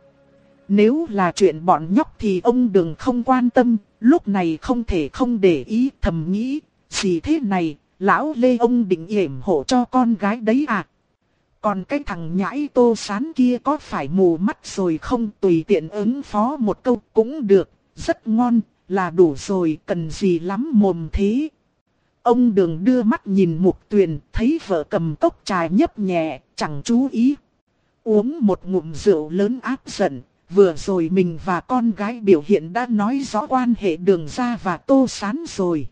Nếu là chuyện bọn nhóc thì ông Đường không quan tâm, lúc này không thể không để ý, thầm nghĩ, gì thế này, lão Lê ông định yểm hộ cho con gái đấy à? Còn cái thằng nhãi Tô Sán kia có phải mù mắt rồi không, tùy tiện ứng phó một câu cũng được, rất ngon, là đủ rồi, cần gì lắm mồm thế. Ông Đường đưa mắt nhìn Mục Tuyền, thấy vợ cầm cốc trà nhấp nhẹ, chẳng chú ý. Uống một ngụm rượu lớn áp giận, vừa rồi mình và con gái biểu hiện đã nói rõ quan hệ Đường gia và Tô Sán rồi.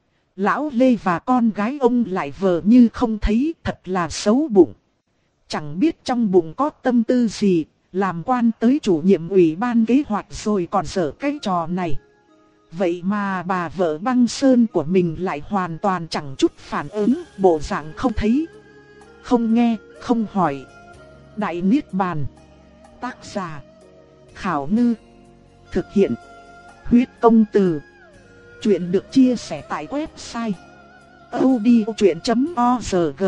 Lão Lê và con gái ông lại vờ như không thấy, thật là xấu bụng. Chẳng biết trong bụng có tâm tư gì, làm quan tới chủ nhiệm ủy ban kế hoạch rồi còn dở cái trò này. Vậy mà bà vợ Băng Sơn của mình lại hoàn toàn chẳng chút phản ứng, bộ dạng không thấy, không nghe, không hỏi. Đại Niết Bàn. Tác giả: Khảo Ngư. Thực hiện: Huyết Công Từ. Chuyện được chia sẻ tại website audiochuyện chấm org.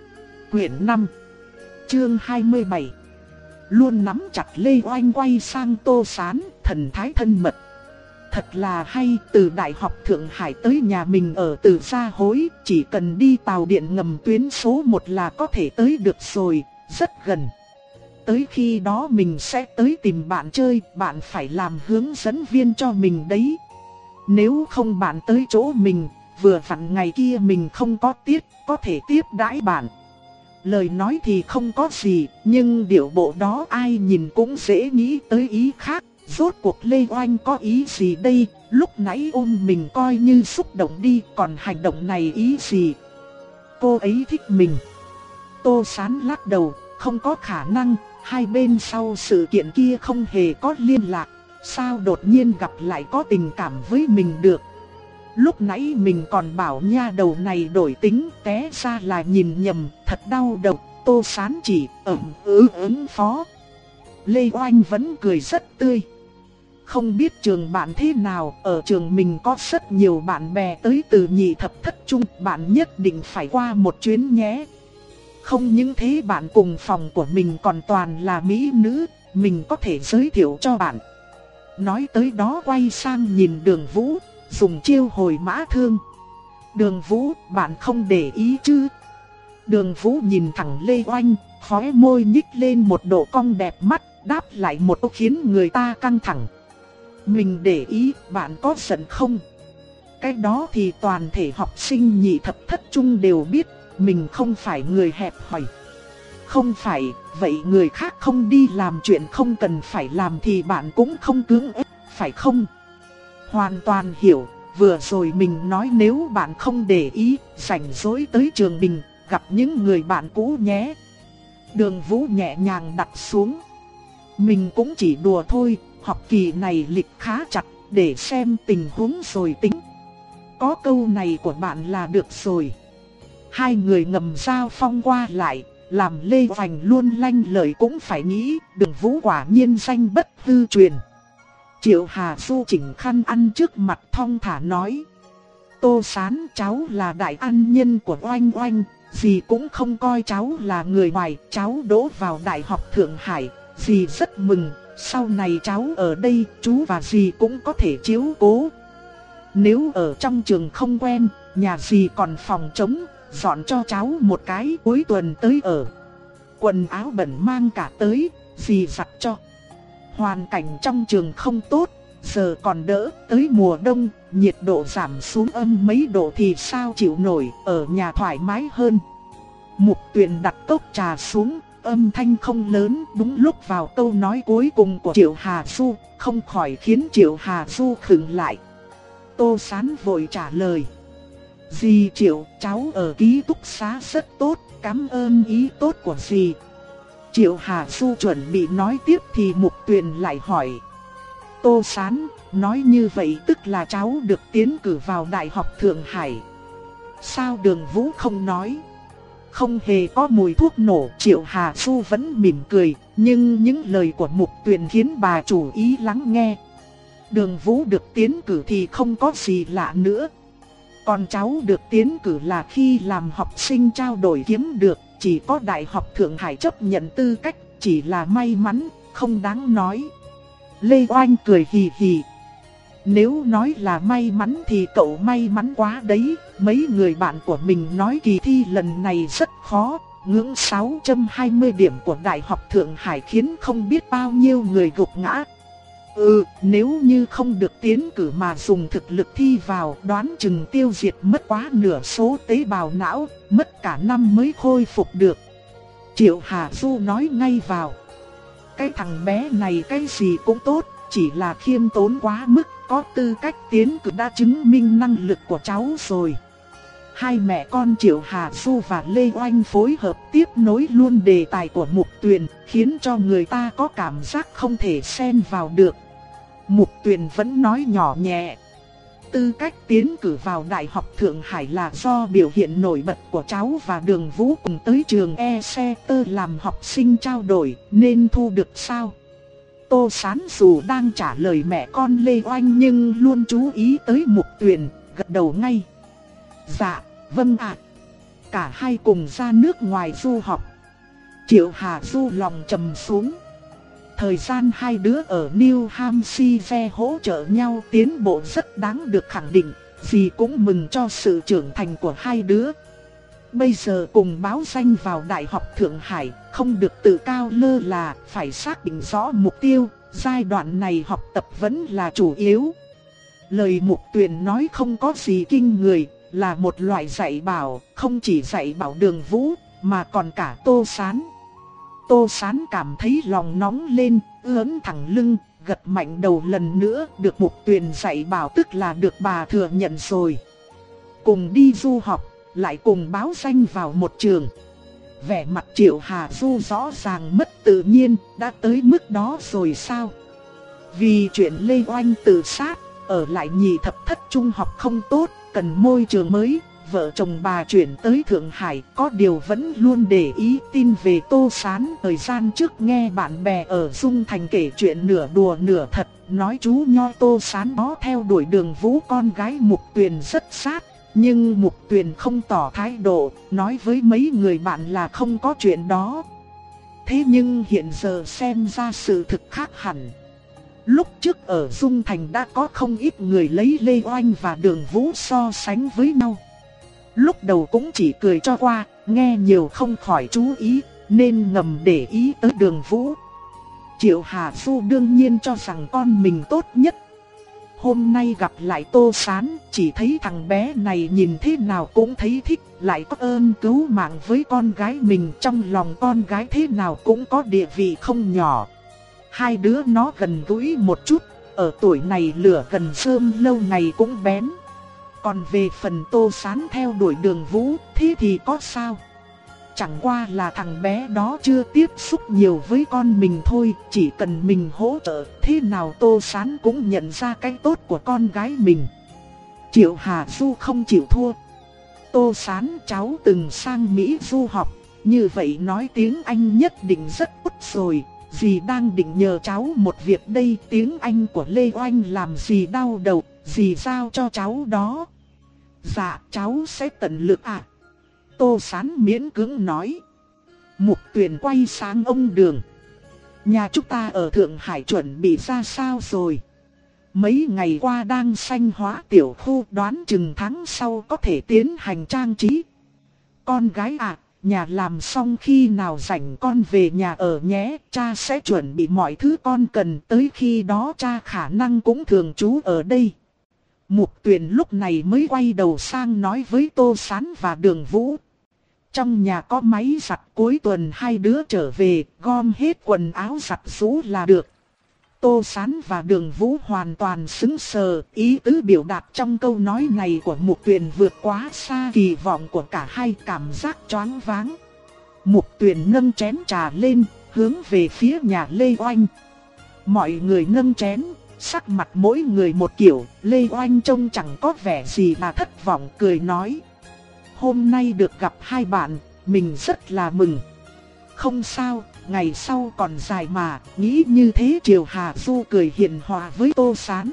Quyển năm, chương hai mươi bảy. Luôn nắm chặt Lê Oanh quay sang Tô Sán, thần thái thân mật. Thật là hay, từ Đại học Thượng Hải tới nhà mình ở Từ Gia Hối, chỉ cần đi tàu điện ngầm tuyến số một là có thể tới được rồi, rất gần. Tới khi đó mình sẽ tới tìm bạn chơi, bạn phải làm hướng dẫn viên cho mình đấy. Nếu không bạn tới chỗ mình, vừa vặn ngày kia mình không có tiết, có thể tiếp đãi bạn. Lời nói thì không có gì, nhưng điệu bộ đó ai nhìn cũng dễ nghĩ tới ý khác. Rốt cuộc Lê Oanh có ý gì đây, lúc nãy ôm mình coi như xúc động đi, còn hành động này ý gì? Cô ấy thích mình. Tô Sán lắc đầu, không có khả năng, hai bên sau sự kiện kia không hề có liên lạc, sao đột nhiên gặp lại có tình cảm với mình được? Lúc nãy mình còn bảo nha đầu này đổi tính, té ra là nhìn nhầm, thật đau đầu. Tô Sán chỉ ẩm ứ ứng phó. Lê Oanh vẫn cười rất tươi. Không biết trường bạn thế nào, ở trường mình có rất nhiều bạn bè tới từ nhị thập thất trung, bạn nhất định phải qua một chuyến nhé. Không những thế, bạn cùng phòng của mình còn toàn là mỹ nữ, mình có thể giới thiệu cho bạn. Nói tới đó quay sang nhìn Đường Vũ, dùng chiêu hồi mã thương. Đường Vũ, bạn không để ý chứ? Đường Vũ nhìn thẳng Lê Oanh, khóe môi nhích lên một độ cong đẹp mắt, đáp lại một câu khiến người ta căng thẳng. Mình để ý, bạn có giận không? Cái đó thì toàn thể học sinh nhị thập thất trung đều biết, mình không phải người hẹp hòi. Không phải, vậy người khác không đi làm chuyện không cần phải làm thì bạn cũng không cưỡng ép, phải không? Hoàn toàn hiểu, vừa rồi mình nói nếu bạn không để ý, rảnh rỗi tới trường mình, gặp những người bạn cũ nhé. Đường Vũ nhẹ nhàng đặt xuống. Mình cũng chỉ đùa thôi, học kỳ này lịch khá chặt, để xem tình huống rồi tính. Có câu này của bạn là được rồi. Hai người ngầm giao phong qua lại, làm Lê Oanh luôn lanh lợi cũng phải nghĩ, Đường Vũ quả nhiên danh bất hư truyền. Triệu Hà Du chỉnh khăn ăn trước mặt thong thả nói. Tô Sán, cháu là đại ân nhân của Oanh Oanh, dì cũng không coi cháu là người ngoài, cháu đỗ vào Đại học Thượng Hải, dì rất mừng, sau này cháu ở đây, chú và dì cũng có thể chiếu cố. Nếu ở trong trường không quen, nhà dì còn phòng trống, dọn cho cháu một cái cuối tuần tới ở. Quần áo bẩn mang cả tới, dì giặt cho. Hoàn cảnh trong trường không tốt, giờ còn đỡ, tới mùa đông, nhiệt độ giảm xuống âm mấy độ thì sao chịu nổi, ở nhà thoải mái hơn. Mục Tuyền đặt cốc trà xuống, âm thanh không lớn, đúng lúc vào câu nói cuối cùng của Triệu Hà Du, không khỏi khiến Triệu Hà Du khựng lại. Tô Sán vội trả lời. Dì Triệu, cháu ở ký túc xá rất tốt, cảm ơn ý tốt của dì. Triệu Hà Du chuẩn bị nói tiếp thì Mục Tuyền lại hỏi. Tô Sán, nói như vậy tức là cháu được tiến cử vào Đại học Thượng Hải. Sao Đường Vũ không nói? Không hề có mùi thuốc nổ, Triệu Hà Du vẫn mỉm cười, nhưng những lời của Mục Tuyền khiến bà chủ ý lắng nghe. Đường Vũ được tiến cử thì không có gì lạ nữa. Còn cháu được tiến cử là khi làm học sinh trao đổi kiếm được, chỉ có Đại học Thượng Hải chấp nhận tư cách, chỉ là may mắn, không đáng nói. Lê Oanh cười hì hì. Nếu nói là may mắn thì cậu may mắn quá đấy, mấy người bạn của mình nói kỳ thi lần này rất khó, ngưỡng sáu trăm hai mươi điểm của Đại học Thượng Hải khiến không biết bao nhiêu người gục ngã. Ừ, nếu như không được tiến cử mà dùng thực lực thi vào, đoán chừng tiêu diệt mất quá nửa số tế bào não, mất cả năm mới khôi phục được. Triệu Hà Du nói ngay vào. Cái thằng bé này cái gì cũng tốt, chỉ là khiêm tốn quá mức, có tư cách tiến cử đã chứng minh năng lực của cháu rồi. Hai mẹ con Triệu Hà Du và Lê Oanh phối hợp tiếp nối luôn đề tài của Mục Tuyền, khiến cho người ta có cảm giác không thể xen vào được. Mục Tuyền vẫn nói nhỏ nhẹ. Tư cách tiến cử vào Đại học Thượng Hải là do biểu hiện nổi bật của cháu và Đường Vũ cùng tới trường Exeter làm học sinh trao đổi, nên thu được sao? Tô Sán dù đang trả lời mẹ con Lê Oanh nhưng luôn chú ý tới Mục Tuyền, gật đầu ngay. Dạ, vâng ạ. Cả hai cùng ra nước ngoài du học. Triệu Hà Du lòng trầm xuống. Thời gian hai đứa ở New Hampshire hỗ trợ nhau tiến bộ rất đáng được khẳng định, dì cũng mừng cho sự trưởng thành của hai đứa. Bây giờ cùng báo danh vào Đại học Thượng Hải, không được tự cao lơ là, phải xác định rõ mục tiêu, giai đoạn này học tập vẫn là chủ yếu. Lời Mục Tuyền nói không có gì kinh người, là một loại dạy bảo, không chỉ dạy bảo Đường Vũ, mà còn cả Tô Sán. Tô Sán cảm thấy lòng nóng lên, ưỡn thẳng lưng, gật mạnh đầu lần nữa, được Mục Tuyền dạy bảo tức là được bà thừa nhận rồi. Cùng đi du học, lại cùng báo danh vào một trường. Vẻ mặt Triệu Hà Du rõ ràng mất tự nhiên, đã tới mức đó rồi sao? Vì chuyện Lê Oanh tự sát, ở lại nhị thập thất trung học không tốt, cần môi trường mới. Vợ chồng bà chuyển tới Thượng Hải, có điều vẫn luôn để ý tin về Tô Sán. Thời gian trước nghe bạn bè ở Dung Thành kể chuyện nửa đùa nửa thật, nói chú nho Tô Sán đó theo đuổi Đường Vũ con gái Mục Tuyền rất sát. Nhưng Mục Tuyền không tỏ thái độ, nói với mấy người bạn là không có chuyện đó. Thế nhưng hiện giờ xem ra sự thực khác hẳn. Lúc trước ở Dung Thành đã có không ít người lấy Lê Oanh và Đường Vũ so sánh với nhau. Lúc đầu cũng chỉ cười cho qua, nghe nhiều không khỏi chú ý, nên ngầm để ý tới Đường Vũ. Triệu Hà Du đương nhiên cho rằng con mình tốt nhất. Hôm nay gặp lại Tô Sán, chỉ thấy thằng bé này nhìn thế nào cũng thấy thích, lại có ơn cứu mạng với con gái mình, trong lòng con gái thế nào cũng có địa vị không nhỏ. Hai đứa nó gần gũi một chút, ở tuổi này lửa gần rơm lâu ngày cũng bén. Còn về phần Tô Sán theo đuổi Đường Vũ, thế thì có sao? Chẳng qua là thằng bé đó chưa tiếp xúc nhiều với con mình thôi, chỉ cần mình hỗ trợ, thế nào Tô Sán cũng nhận ra cái tốt của con gái mình. Triệu Hà Du không chịu thua. Tô Sán, cháu từng sang Mỹ du học, như vậy nói tiếng Anh nhất định rất tốt rồi. Dì đang định nhờ cháu một việc đây, tiếng Anh của Lê Oanh làm dì đau đầu, dì giao cho cháu đó. Dạ cháu sẽ tận lực ạ. Tô Sán miễn cưỡng nói. Mục Tuyền quay sang ông Đường. Nhà chúng ta ở Thượng Hải chuẩn bị ra sao rồi? Mấy ngày qua đang xanh hóa tiểu khu, đoán chừng tháng sau có thể tiến hành trang trí. Con gái à, nhà làm xong khi nào rảnh con về nhà ở nhé, cha sẽ chuẩn bị mọi thứ con cần, tới khi đó cha khả năng cũng thường trú ở đây. Mục Tuyền lúc này mới quay đầu sang nói với Tô Sán và Đường Vũ. Trong nhà có máy giặt, cuối tuần hai đứa trở về, gom hết quần áo giặt rũ là được. Tô Sán và Đường Vũ hoàn toàn sững sờ, ý tứ biểu đạt trong câu nói này của Mục Tuyền vượt quá xa kỳ vọng của cả hai, cảm giác choáng váng. Mục Tuyền nâng chén trà lên, hướng về phía nhà Lê Oanh. Mọi người nâng chén, sắc mặt mỗi người một kiểu, Lê Oanh trông chẳng có vẻ gì là thất vọng, cười nói. Hôm nay được gặp hai bạn, mình rất là mừng. Không sao, ngày sau còn dài mà, nghĩ như thế. Triều Hà Du cười hiền hòa với Tô Sán.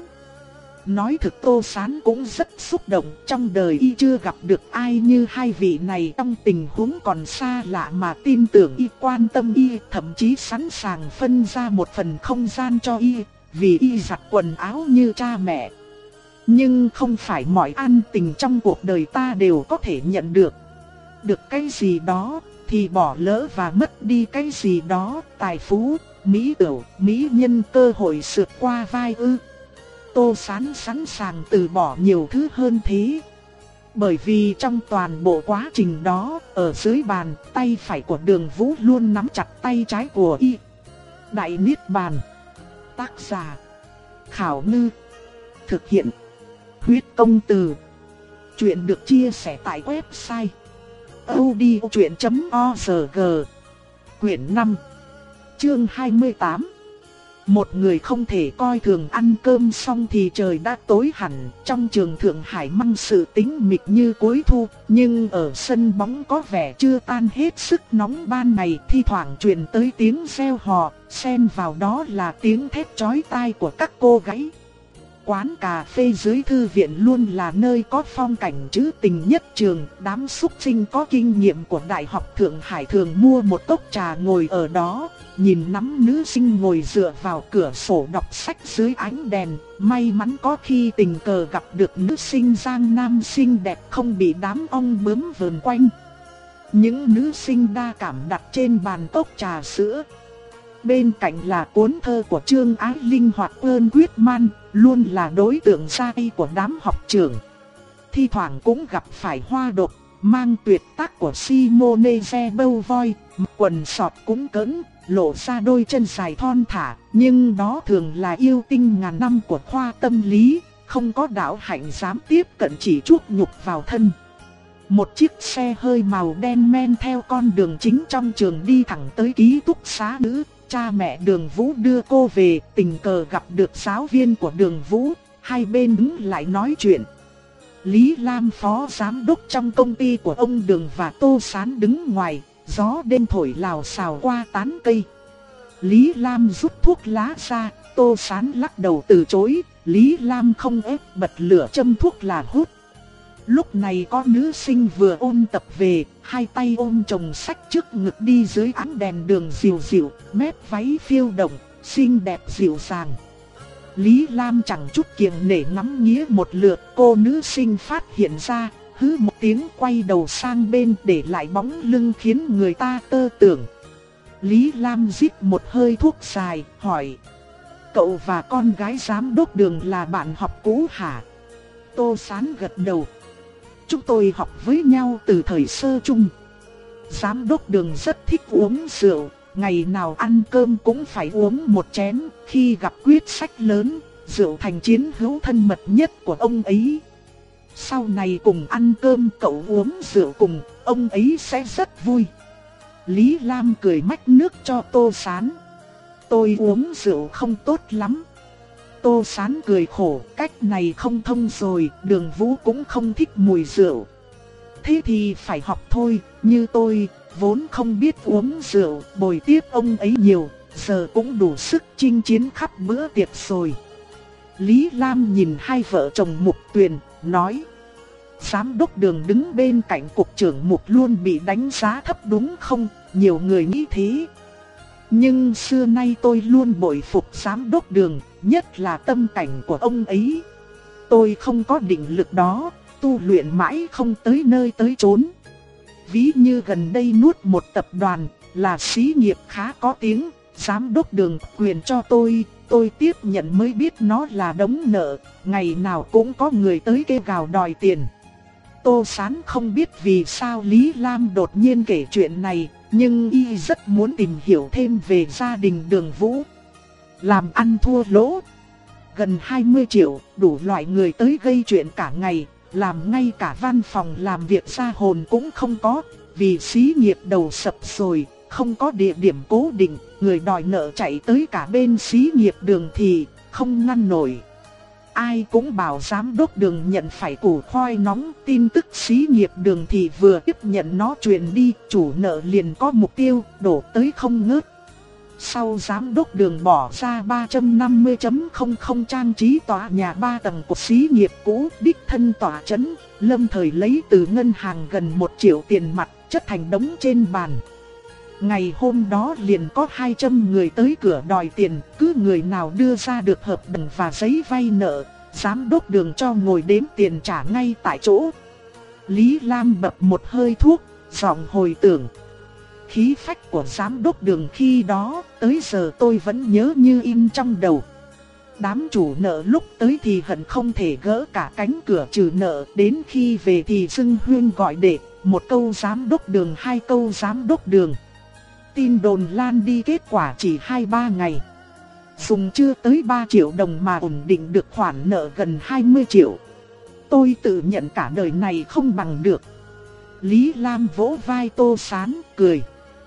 Nói thực Tô Sán cũng rất xúc động, trong đời y chưa gặp được ai như hai vị này, trong tình huống còn xa lạ mà tin tưởng y, quan tâm y, thậm chí sẵn sàng phân ra một phần không gian cho y, vì y giặt quần áo như cha mẹ. Nhưng không phải mọi an tình trong cuộc đời ta đều có thể nhận được. Được cái gì đó thì bỏ lỡ và mất đi cái gì đó, tài phú, mỹ tửu, mỹ nhân, cơ hội sượt qua vai ư. Tô Sán sẵn sàng từ bỏ nhiều thứ hơn thế. Bởi vì trong toàn bộ quá trình đó, ở dưới bàn, tay phải của Đường Vũ luôn nắm chặt tay trái của y. Đại Niết Bàn. Tác giả Khảo Ngư. Thực hiện Huyết Công Từ. Chuyện được chia sẻ tại website audiochuyện chấm org. Quyển năm, chương hai mươi tám. Một người không thể coi thường. Ăn cơm xong thì trời đã tối hẳn. Trong trường Thượng Hải mang sự tĩnh mịch như cuối thu, nhưng ở sân bóng có vẻ chưa tan hết sức nóng ban ngày. Thi thoảng truyền tới tiếng reo hò, xen vào đó là tiếng thét chói tai của các cô gái. Quán cà phê dưới thư viện luôn là nơi có phong cảnh trữ tình nhất trường. Đám súc sinh có kinh nghiệm của Đại học Thượng Hải thường mua một cốc trà ngồi ở đó, nhìn nắm nữ sinh ngồi dựa vào cửa sổ đọc sách dưới ánh đèn. May mắn có khi tình cờ gặp được nữ sinh giang nam xinh đẹp không bị đám ong bướm vờn quanh. Những nữ sinh đa cảm đặt trên bàn cốc trà sữa. Bên cạnh là cuốn thơ của Trương Ái Linh hoặc Ơn Quyết Man, luôn là đối tượng sai của đám học trưởng. Thi thoảng cũng gặp phải Hoa Độc, mang tuyệt tác của Simone de Beauvoir, quần sọt cũng cỡn, lộ ra đôi chân dài thon thả, nhưng đó thường là yêu tinh ngàn năm của khoa tâm lý, không có đạo hạnh dám tiếp cận, chỉ chuốc nhục vào thân. Một chiếc xe hơi màu đen men theo con đường chính trong trường đi thẳng tới ký túc xá nữ. Cha mẹ Đường Vũ đưa cô về, tình cờ gặp được giáo viên của Đường Vũ, hai bên đứng lại nói chuyện. Lý Lam phó giám đốc trong công ty của ông Đường và Tô Sán đứng ngoài, gió đêm thổi lào xào qua tán cây. Lý Lam rút thuốc lá ra, Tô Sán lắc đầu từ chối, Lý Lam không ép bật lửa châm thuốc là hút. Lúc này có nữ sinh vừa ôn tập về, hai tay ôm chồng sách trước ngực đi dưới ánh đèn đường dịu dịu, mép váy phiêu động, xinh đẹp dịu dàng. Lý Lam chẳng chút kiêng nể ngắm nghía một lượt, cô nữ sinh phát hiện ra, hứ một tiếng quay đầu sang bên để lại bóng lưng khiến người ta tơ tưởng. Lý Lam rít một hơi thuốc dài, hỏi: Cậu và con gái giám đốc Đường là bạn học cũ hả? Tô Sán gật đầu. Chúng tôi học với nhau từ thời sơ chung. Giám đốc Đường rất thích uống rượu, ngày nào ăn cơm cũng phải uống một chén. Khi gặp quyết sách lớn, rượu thành chiến hữu thân mật nhất của ông ấy. Sau này cùng ăn cơm, cậu uống rượu cùng, ông ấy sẽ rất vui. Lý Lam cười mách nước cho Tô Sán. Tôi uống rượu không tốt lắm. Tô Sán cười khổ, cách này không thông rồi, Đường Vũ cũng không thích mùi rượu. Thế thì phải học thôi, như tôi, vốn không biết uống rượu, bồi tiếp ông ấy nhiều, giờ cũng đủ sức chinh chiến khắp bữa tiệc rồi. Lý Lam nhìn hai vợ chồng Mục Tuyền, nói: Giám đốc Đường đứng bên cạnh cục trưởng Mục luôn bị đánh giá thấp đúng không? Nhiều người nghĩ thế. Nhưng xưa nay tôi luôn bội phục Giám đốc Đường, nhất là tâm cảnh của ông ấy. Tôi không có định lực đó, tu luyện mãi không tới nơi tới chốn. Ví như gần đây nuốt một tập đoàn, là xí nghiệp khá có tiếng, Giám đốc Đường quyền cho tôi, tôi tiếp nhận mới biết nó là đống nợ, ngày nào cũng có người tới kêu gào đòi tiền. Tô Sán không biết vì sao Lý Lam đột nhiên kể chuyện này, nhưng y rất muốn tìm hiểu thêm về gia đình Đường Vũ. Làm ăn thua lỗ, gần hai mươi triệu, đủ loại người tới gây chuyện cả ngày, làm ngay cả văn phòng làm việc ra hồn cũng không có, vì xí nghiệp đầu sập rồi, không có địa điểm cố định, người đòi nợ chạy tới cả bên xí nghiệp Đường thì không ngăn nổi. Ai cũng bảo Giám đốc Đường nhận phải củ khoai nóng, tin tức xí nghiệp Đường thì vừa tiếp nhận nó truyền đi, chủ nợ liền có mục tiêu, đổ tới không ngớt. Sau Giám đốc Đường bỏ ra ba trăm năm mươi nghìn trang trí tòa nhà ba tầng của xí nghiệp cũ, đích thân tỏa chấn, lâm thời lấy từ ngân hàng gần một triệu tiền mặt, chất thành đống trên bàn. Ngày hôm đó liền có hai trăm người tới cửa đòi tiền, cứ người nào đưa ra được hợp đồng và giấy vay nợ, Giám đốc Đường cho ngồi đếm tiền trả ngay tại chỗ. Lý Lam bập một hơi thuốc, giọng hồi tưởng. Khí phách của Giám đốc Đường khi đó, tới giờ tôi vẫn nhớ như in trong đầu. Đám chủ nợ lúc tới thì hận không thể gỡ cả cánh cửa trừ nợ, đến khi về thì xưng huyên gọi đệ, một câu Giám đốc Đường, hai câu Giám đốc Đường. Tin đồn lan đi, kết quả chỉ hai ba ngày. Dùng chưa tới ba triệu đồng mà ổn định được khoản nợ gần hai mươi triệu. Tôi tự nhận cả đời này không bằng được. Lý Lam vỗ vai Tô Sán, cười.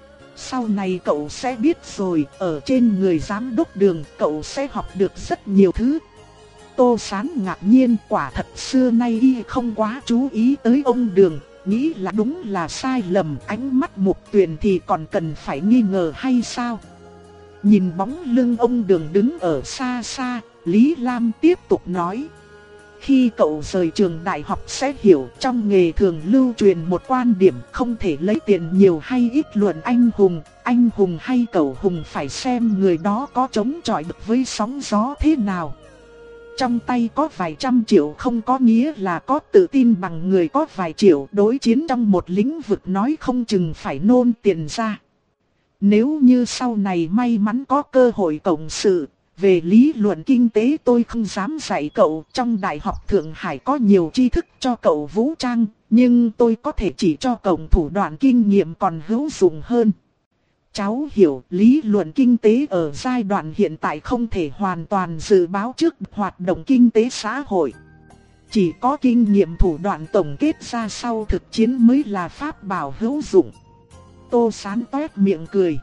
Sau này cậu sẽ biết rồi, ở trên người Giám đốc Đường cậu sẽ học được rất nhiều thứ. Tô Sán ngạc nhiên, quả thật xưa nay y không quá chú ý tới ông Đường, nghĩ là đúng là sai lầm. Ánh mắt Mục Tuyền thì còn cần phải nghi ngờ hay sao? Nhìn bóng lưng ông Đường đứng ở xa xa, Lý Lam tiếp tục nói. Khi cậu rời trường đại học sẽ hiểu, trong nghề thường lưu truyền một quan điểm, không thể lấy tiền nhiều hay ít luận anh hùng. Anh hùng hay cẩu hùng phải xem người đó có chống chọi được với sóng gió thế nào. Trong tay có vài trăm triệu không có nghĩa là có tự tin bằng người có vài triệu, đối chiến trong một lĩnh vực nói không chừng phải nôn tiền ra. Nếu như sau này may mắn có cơ hội cộng sự, về lý luận kinh tế tôi không dám dạy cậu, trong Đại học Thượng Hải có nhiều tri thức cho cậu vũ trang, nhưng tôi có thể chỉ cho cậu thủ đoạn kinh nghiệm còn hữu dụng hơn. Cháu hiểu, lý luận kinh tế ở giai đoạn hiện tại không thể hoàn toàn dự báo trước hoạt động kinh tế xã hội. Chỉ có kinh nghiệm thủ đoạn tổng kết ra sau thực chiến mới là pháp bảo hữu dụng. Tô Sán toét miệng cười.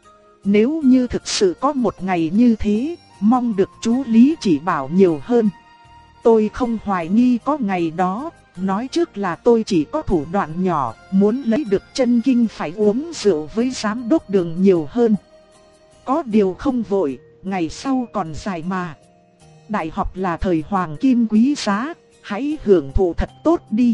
Nếu như thực sự có một ngày như thế, mong được chú Lý chỉ bảo nhiều hơn. Tôi không hoài nghi có ngày đó, nói trước là tôi chỉ có thủ đoạn nhỏ, muốn lấy được chân kinh phải uống rượu với Giám đốc Đường nhiều hơn. Có điều không vội, ngày sau còn dài mà. Đại học là thời hoàng kim quý giá, hãy hưởng thụ thật tốt đi.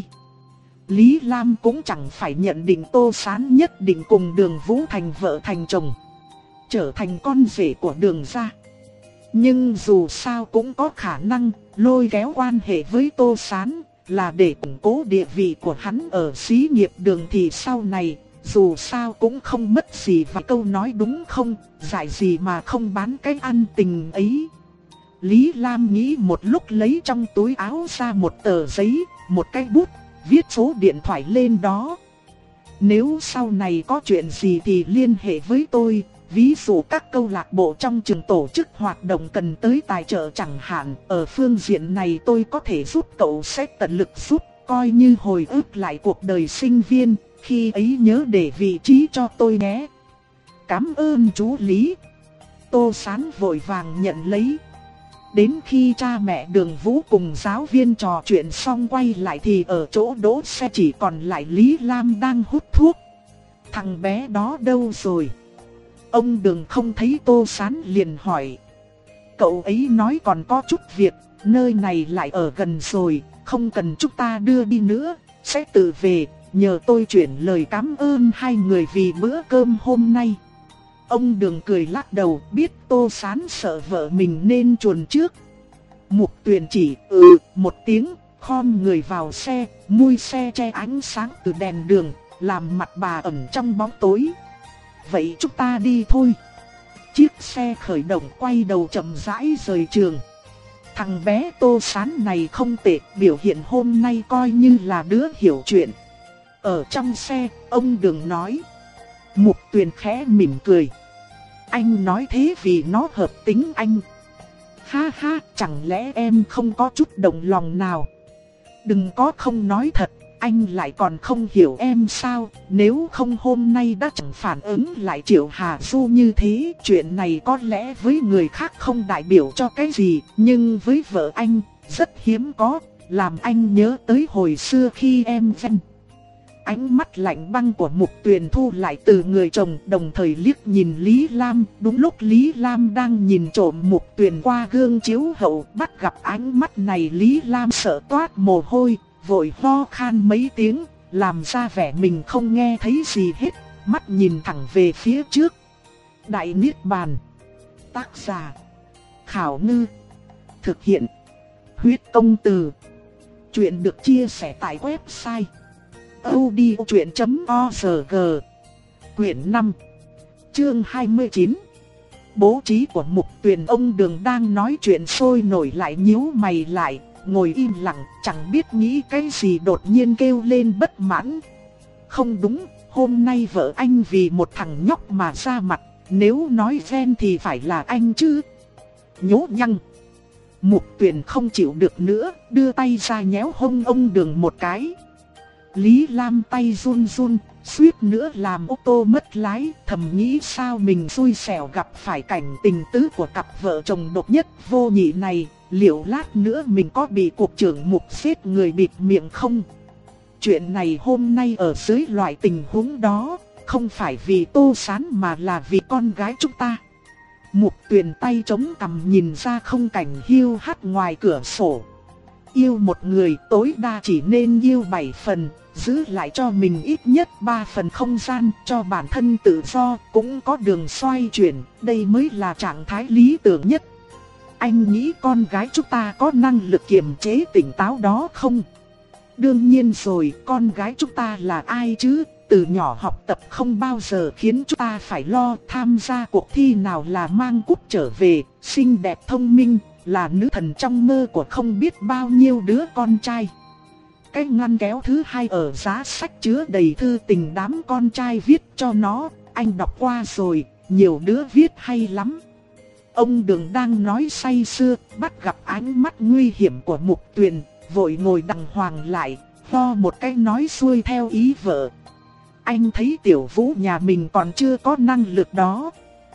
Lý Lam cũng chẳng phải nhận định Tô Sán nhất định cùng Đường Vũ thành vợ thành chồng, trở thành con rể của Đường gia. Nhưng dù sao cũng có khả năng lôi kéo quan hệ với Tô Sán là để củng cố địa vị của hắn ở xí nghiệp Đường thì sau này dù sao cũng không mất gì và câu nói đúng không, dạy gì mà không bán cái ăn tình ấy. Lý Lam nghĩ một lúc lấy trong túi áo ra một tờ giấy, một cái bút, viết số điện thoại lên đó. Nếu sau này có chuyện gì thì liên hệ với tôi, ví dụ các câu lạc bộ trong trường tổ chức hoạt động cần tới tài trợ chẳng hạn. Ở phương diện này tôi có thể giúp cậu, sẽ tận lực giúp, coi như hồi ức lại cuộc đời sinh viên, khi ấy nhớ để vị trí cho tôi nhé. Cảm ơn chú Lý. Tô Sán vội vàng nhận lấy. Đến khi cha mẹ Đường Vũ cùng giáo viên trò chuyện xong quay lại thì ở chỗ đỗ xe chỉ còn lại Lý Lam đang hút thuốc. Thằng bé đó đâu rồi? Ông Đường không thấy Tô Sán liền hỏi. Cậu ấy nói còn có chút việc, nơi này lại ở gần rồi, không cần chúng ta đưa đi nữa, sẽ tự về, nhờ tôi chuyển lời cảm ơn hai người vì bữa cơm hôm nay. Ông Đường cười lắc đầu, biết Tô Sán sợ vợ mình nên chuồn trước. Mục Tuyền chỉ ừ một tiếng, khom người vào xe, mui xe che ánh sáng từ đèn đường, làm mặt bà ẩn trong bóng tối. Vậy chúng ta đi thôi. Chiếc xe khởi động quay đầu chậm rãi rời trường. Thằng bé Tô Sán này không tệ, biểu hiện hôm nay coi như là đứa hiểu chuyện. Ở trong xe, ông Đường nói. Mục Tuyền khẽ mỉm cười. Anh nói thế vì nó hợp tính anh. Ha ha, chẳng lẽ em không có chút động lòng nào? Đừng có không nói thật, anh lại còn không hiểu em sao? Nếu không hôm nay đã chẳng phản ứng lại Triệu Hà Du như thế. Chuyện này có lẽ với người khác không đại biểu cho cái gì, nhưng với vợ anh, rất hiếm có, làm anh nhớ tới hồi xưa khi em ven. Ánh mắt lạnh băng của Mục Tuyền thu lại từ người chồng, đồng thời liếc nhìn Lý Lam. Đúng lúc Lý Lam đang nhìn trộm Mục Tuyền qua gương chiếu hậu, bắt gặp ánh mắt này Lý Lam sợ toát mồ hôi, vội ho khan mấy tiếng, làm ra vẻ mình không nghe thấy gì hết, mắt nhìn thẳng về phía trước. Đại Niết Bàn. Tác giả: Khảo Ngư. Thực hiện: Huyết Công Từ. Chuyện được chia sẻ tại website audiochuyện chấm org. Quyển năm, chương hai mươi chín. Bố trí của Mục Tuyền. Ông Đường đang nói chuyện sôi nổi lại nhíu mày lại, ngồi im lặng, chẳng biết nghĩ cái gì, đột nhiên kêu lên bất mãn. Không đúng, hôm nay vợ anh vì một thằng nhóc mà ra mặt, nếu nói ghen thì phải là anh chứ. Nhố nhăng. Mục Tuyền không chịu được nữa, đưa tay ra nhéo hông ông Đường một cái. Lý Lam tay run run, suýt nữa làm ô tô mất lái, thầm nghĩ sao mình xui xẻo gặp phải cảnh tình tứ của cặp vợ chồng độc nhất vô nhị này, liệu lát nữa mình có bị cục trưởng Mục giết người bịt miệng không? Chuyện này hôm nay ở dưới loại tình huống đó, không phải vì Tô Sán mà là vì con gái chúng ta. Mục Tuyền tay chống cằm nhìn ra không cảnh hiu hắt ngoài cửa sổ. Yêu một người tối đa chỉ nên yêu bảy phần, giữ lại cho mình ít nhất ba phần không gian, cho bản thân tự do, cũng có đường xoay chuyển, đây mới là trạng thái lý tưởng nhất. Anh nghĩ con gái chúng ta có năng lực kiềm chế tỉnh táo đó không? Đương nhiên rồi, con gái chúng ta là ai chứ? Từ nhỏ học tập không bao giờ khiến chúng ta phải lo, tham gia cuộc thi nào là mang cúp trở về, xinh đẹp thông minh, là nữ thần trong mơ của không biết bao nhiêu đứa con trai. Cái ngăn kéo thứ hai ở giá sách chứa đầy thư tình đám con trai viết cho nó, anh đọc qua rồi, nhiều đứa viết hay lắm. Ông Đường đang nói say sưa, bắt gặp ánh mắt nguy hiểm của Mục Tuyền, vội ngồi đàng hoàng lại, ho một cái nói xuôi theo ý vợ. Anh thấy Tiểu Vũ nhà mình còn chưa có năng lực đó.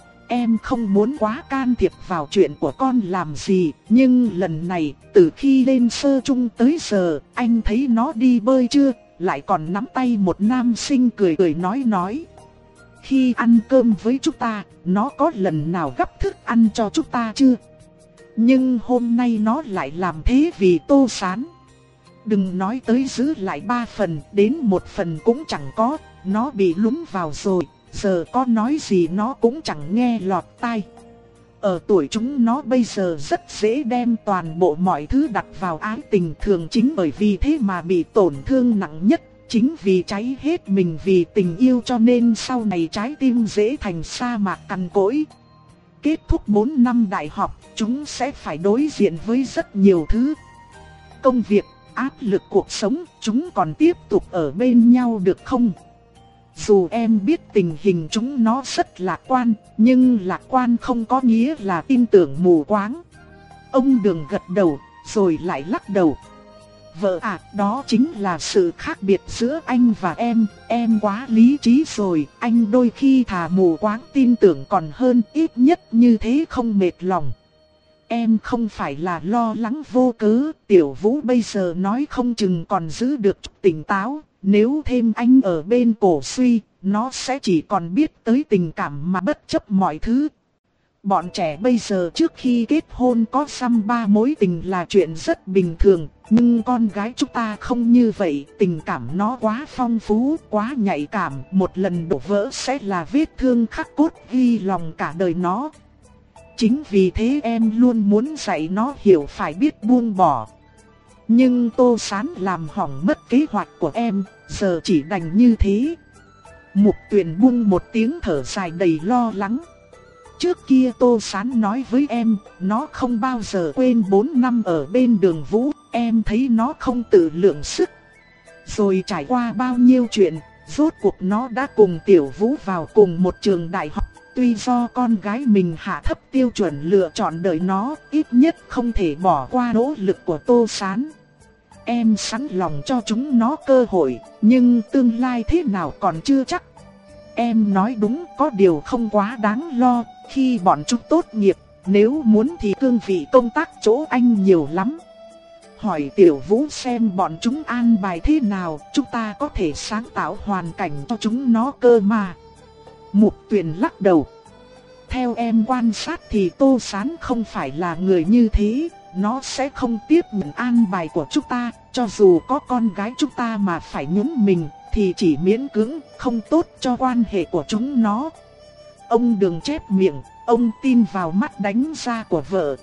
Em không muốn quá can thiệp vào chuyện của con làm gì, nhưng lần này, từ khi lên sơ trung tới giờ, anh thấy nó đi bơi chưa, lại còn nắm tay một nam sinh cười cười nói nói. Khi ăn cơm với chúng ta, nó có lần nào gắp thức ăn cho chúng ta chưa? Nhưng hôm nay nó lại làm thế vì Tô Sán. Đừng nói tới giữ lại ba phần, đến một phần cũng chẳng có, nó bị lún vào rồi. Giờ có nói gì nó cũng chẳng nghe lọt tai. Ở tuổi chúng nó bây giờ rất dễ đem toàn bộ mọi thứ đặt vào ái tình, thường chính bởi vì thế mà bị tổn thương nặng nhất. Chính vì cháy hết mình vì tình yêu cho nên sau này trái tim dễ thành sa mạc cằn cỗi. Kết thúc bốn năm đại học, chúng sẽ phải đối diện với rất nhiều thứ. Công việc, áp lực cuộc sống, chúng còn tiếp tục ở bên nhau được không? Dù em biết tình hình chúng nó rất lạc quan, nhưng lạc quan không có nghĩa là tin tưởng mù quáng. Ông Đường gật đầu, rồi lại lắc đầu. Vợ à, đó chính là sự khác biệt giữa anh và em, em quá lý trí rồi, anh đôi khi thà mù quáng tin tưởng còn hơn, ít nhất như thế không mệt lòng. Em không phải là lo lắng vô cớ, Tiểu Vũ bây giờ nói không chừng còn giữ được tỉnh táo. Nếu thêm anh ở bên cổ suy, nó sẽ chỉ còn biết tới tình cảm mà bất chấp mọi thứ. Bọn trẻ bây giờ trước khi kết hôn có dăm ba mối tình là chuyện rất bình thường, Nhưng con gái chúng ta không như vậy, tình cảm nó quá phong phú, quá nhạy cảm, một lần đổ vỡ sẽ là vết thương khắc cốt ghi lòng cả đời nó. Chính vì thế em luôn muốn dạy nó hiểu phải biết buông bỏ. Nhưng Tô Sán làm hỏng mất kế hoạch của em, giờ chỉ đành như thế. Mục Tuyền buông một tiếng thở dài đầy lo lắng. Trước kia Tô Sán nói với em, nó không bao giờ quên bốn năm ở bên Đường Vũ, em thấy nó không tự lượng sức. Rồi trải qua bao nhiêu chuyện, rốt cuộc nó đã cùng Tiểu Vũ vào cùng một trường đại học. Tuy do con gái mình hạ thấp tiêu chuẩn lựa chọn đời nó, ít nhất không thể bỏ qua nỗ lực của Tô Sán. Em sẵn lòng cho chúng nó cơ hội, nhưng tương lai thế nào còn chưa chắc. Em nói đúng, có điều không quá đáng lo, khi bọn chúng tốt nghiệp, nếu muốn thì cương vị công tác chỗ anh nhiều lắm. Hỏi Tiểu Vũ xem bọn chúng an bài thế nào, chúng ta có thể sáng tạo hoàn cảnh cho chúng nó cơ mà. Mục Tuyền lắc đầu. Theo em quan sát thì Tô Sán không phải là người như thế, nó sẽ không tiếp nhận an bài của chúng ta, cho dù có con gái chúng ta mà phải nhún mình, thì chỉ miễn cưỡng, không tốt cho quan hệ của chúng nó. Ông Đường chép miệng, ông tin vào mắt đánh ra của vợ.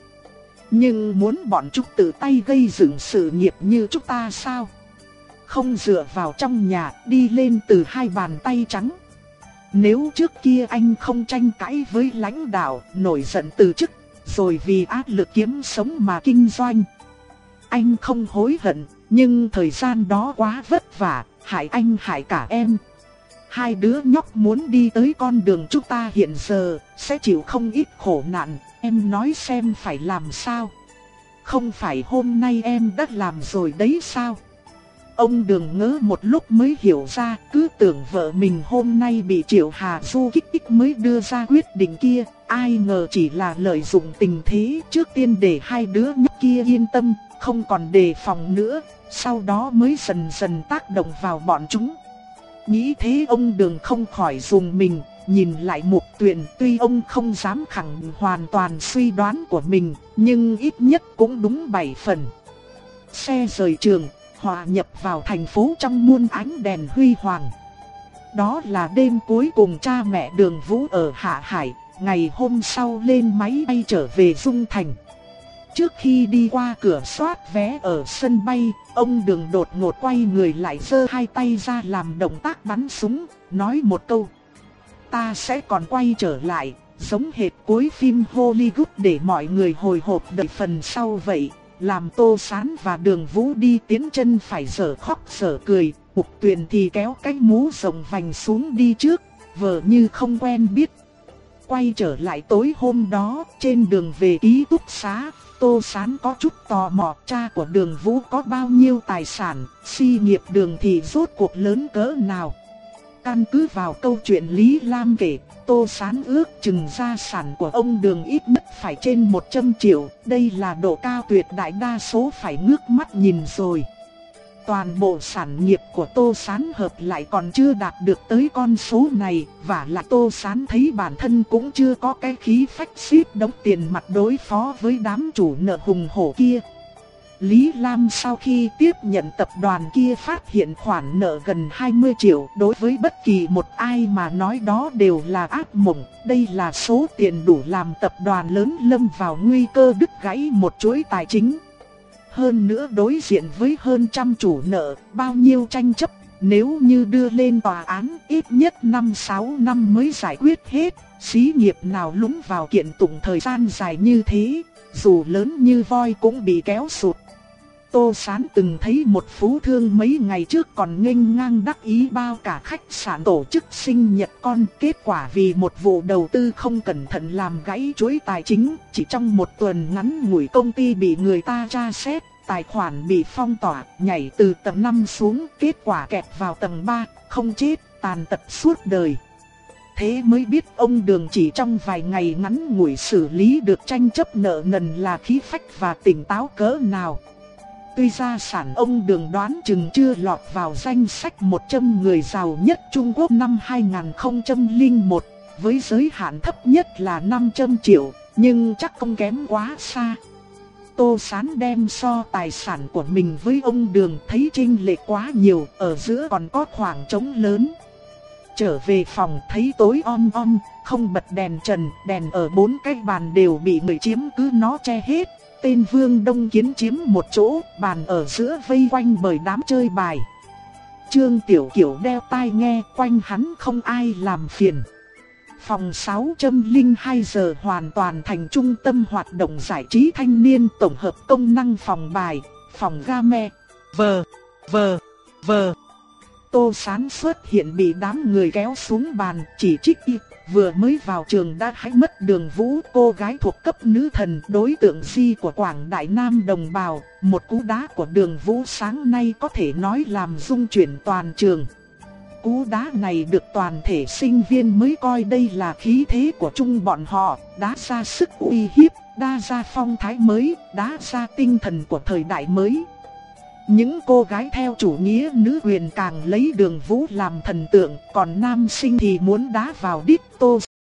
Nhưng muốn bọn chúng tự tay gây dựng sự nghiệp như chúng ta sao? Không dựa vào trong nhà, đi lên từ hai bàn tay trắng. Nếu trước kia anh không tranh cãi với lãnh đạo, nổi giận từ chức, rồi vì áp lực kiếm sống mà kinh doanh, anh không hối hận, nhưng thời gian đó quá vất vả, hại anh hại cả em. Hai đứa nhóc muốn đi tới con đường chúng ta hiện giờ, sẽ chịu không ít khổ nạn, em nói xem phải làm sao? Không phải hôm nay em đã làm rồi đấy sao? Ông Đường ngớ một lúc mới hiểu ra, cứ tưởng vợ mình hôm nay bị Triệu Hà Du kích thích mới đưa ra quyết định kia, ai ngờ chỉ là lợi dụng tình thế, trước tiên để hai đứa nhóc kia yên tâm, không còn đề phòng nữa, sau đó mới dần dần tác động vào bọn chúng. Nghĩ thế ông Đường không khỏi rùng mình, nhìn lại Mục Tuyền, tuy ông không dám khẳng định hoàn toàn suy đoán của mình, nhưng ít nhất cũng đúng bảy phần. Xe rời trường, hòa nhập vào thành phố trong muôn ánh đèn huy hoàng. Đó là đêm cuối cùng cha mẹ Đường Vũ ở Hạ Hải, ngày hôm sau lên máy bay trở về Dung Thành. Trước khi đi qua cửa soát vé ở sân bay, ông Đường đột ngột quay người lại giơ hai tay ra làm động tác bắn súng, nói một câu. Ta sẽ còn quay trở lại, giống hệt cuối phim Hollywood để mọi người hồi hộp đợi phần sau vậy. Làm Tô Sán và Đường Vũ đi tiến chân phải dở khóc dở cười, Mục Tuyền thì kéo cái mũ rộng vành xuống đi trước, vờ như không quen biết. Quay trở lại tối hôm đó, trên đường về ký túc xá, Tô Sán có chút tò mò cha của Đường Vũ có bao nhiêu tài sản, xí nghiệp Đường thì rốt cuộc lớn cỡ nào. Căn cứ vào câu chuyện Lý Lam kể, Tô Sán ước chừng gia sản của ông Đường ít nhất phải trên một trăm triệu, đây là độ cao tuyệt đại đa số phải ngước mắt nhìn rồi. Toàn bộ sản nghiệp của Tô Sán hợp lại còn chưa đạt được tới con số này, và lại Tô Sán thấy bản thân cũng chưa có cái khí phách xíp đống tiền mặt đối phó với đám chủ nợ hùng hổ kia. Lý Lam sau khi tiếp nhận tập đoàn kia phát hiện khoản nợ gần hai mươi triệu, đối với bất kỳ một ai mà nói đó đều là ác mộng. Đây là số tiền đủ làm tập đoàn lớn lâm vào nguy cơ đứt gãy một chuỗi tài chính. Hơn nữa đối diện với hơn trăm chủ nợ, bao nhiêu tranh chấp, nếu như đưa lên tòa án ít nhất năm sáu năm mới giải quyết hết. Xí nghiệp nào lúng vào kiện tụng thời gian dài như thế, dù lớn như voi cũng bị kéo sụt. Tô Sán từng thấy một phú thương mấy ngày trước còn nghênh ngang đắc ý bao cả khách sạn tổ chức sinh nhật con, kết quả vì một vụ đầu tư không cẩn thận làm gãy chuỗi tài chính, chỉ trong một tuần ngắn ngủi công ty bị người ta tra xét, tài khoản bị phong tỏa, nhảy từ tầng năm xuống, kết quả kẹt vào tầng ba, không chết, tàn tật suốt đời. Thế mới biết ông Đường chỉ trong vài ngày ngắn ngủi xử lý được tranh chấp nợ nần là khí phách và tỉnh táo cỡ nào. Tuy gia sản ông Đường đoán chừng chưa lọt vào danh sách một trăm người giàu nhất Trung Quốc năm hai nghìn không trăm lẻ một, với giới hạn thấp nhất là năm trăm triệu, nhưng chắc không kém quá xa. Tô Sán đem so tài sản của mình với ông Đường thấy chênh lệch quá nhiều, ở giữa còn có khoảng trống lớn. Trở về phòng thấy tối om om, không bật đèn trần, đèn ở bốn cái bàn đều bị người chiếm cứ nó che hết. Tên Vương Đông Kiến chiếm một chỗ, bàn ở giữa vây quanh bởi đám chơi bài. Trương Tiểu Kiểu đeo tai nghe, quanh hắn không ai làm phiền. Phòng sáu trăm lẻ hai giờ hoàn toàn thành trung tâm hoạt động giải trí thanh niên, tổng hợp công năng phòng bài, phòng game, vờ, vờ, vờ. Tô Sán xuất hiện bị đám người kéo xuống bàn, chỉ trích y, vừa mới vào trường đã hãy mất Đường Vũ, cô gái thuộc cấp nữ thần, đối tượng si của Quảng Đại Nam đồng bào. Một cú đá của Đường Vũ sáng nay có thể nói làm rung chuyển toàn trường. Cú đá này được toàn thể sinh viên mới coi đây là khí thế của chung bọn họ, đá ra sức uy hiếp, đá ra phong thái mới, đá ra tinh thần của thời đại mới. Những cô gái theo chủ nghĩa nữ quyền càng lấy Đường Vũ làm thần tượng, còn nam sinh thì muốn đá vào đít. Tô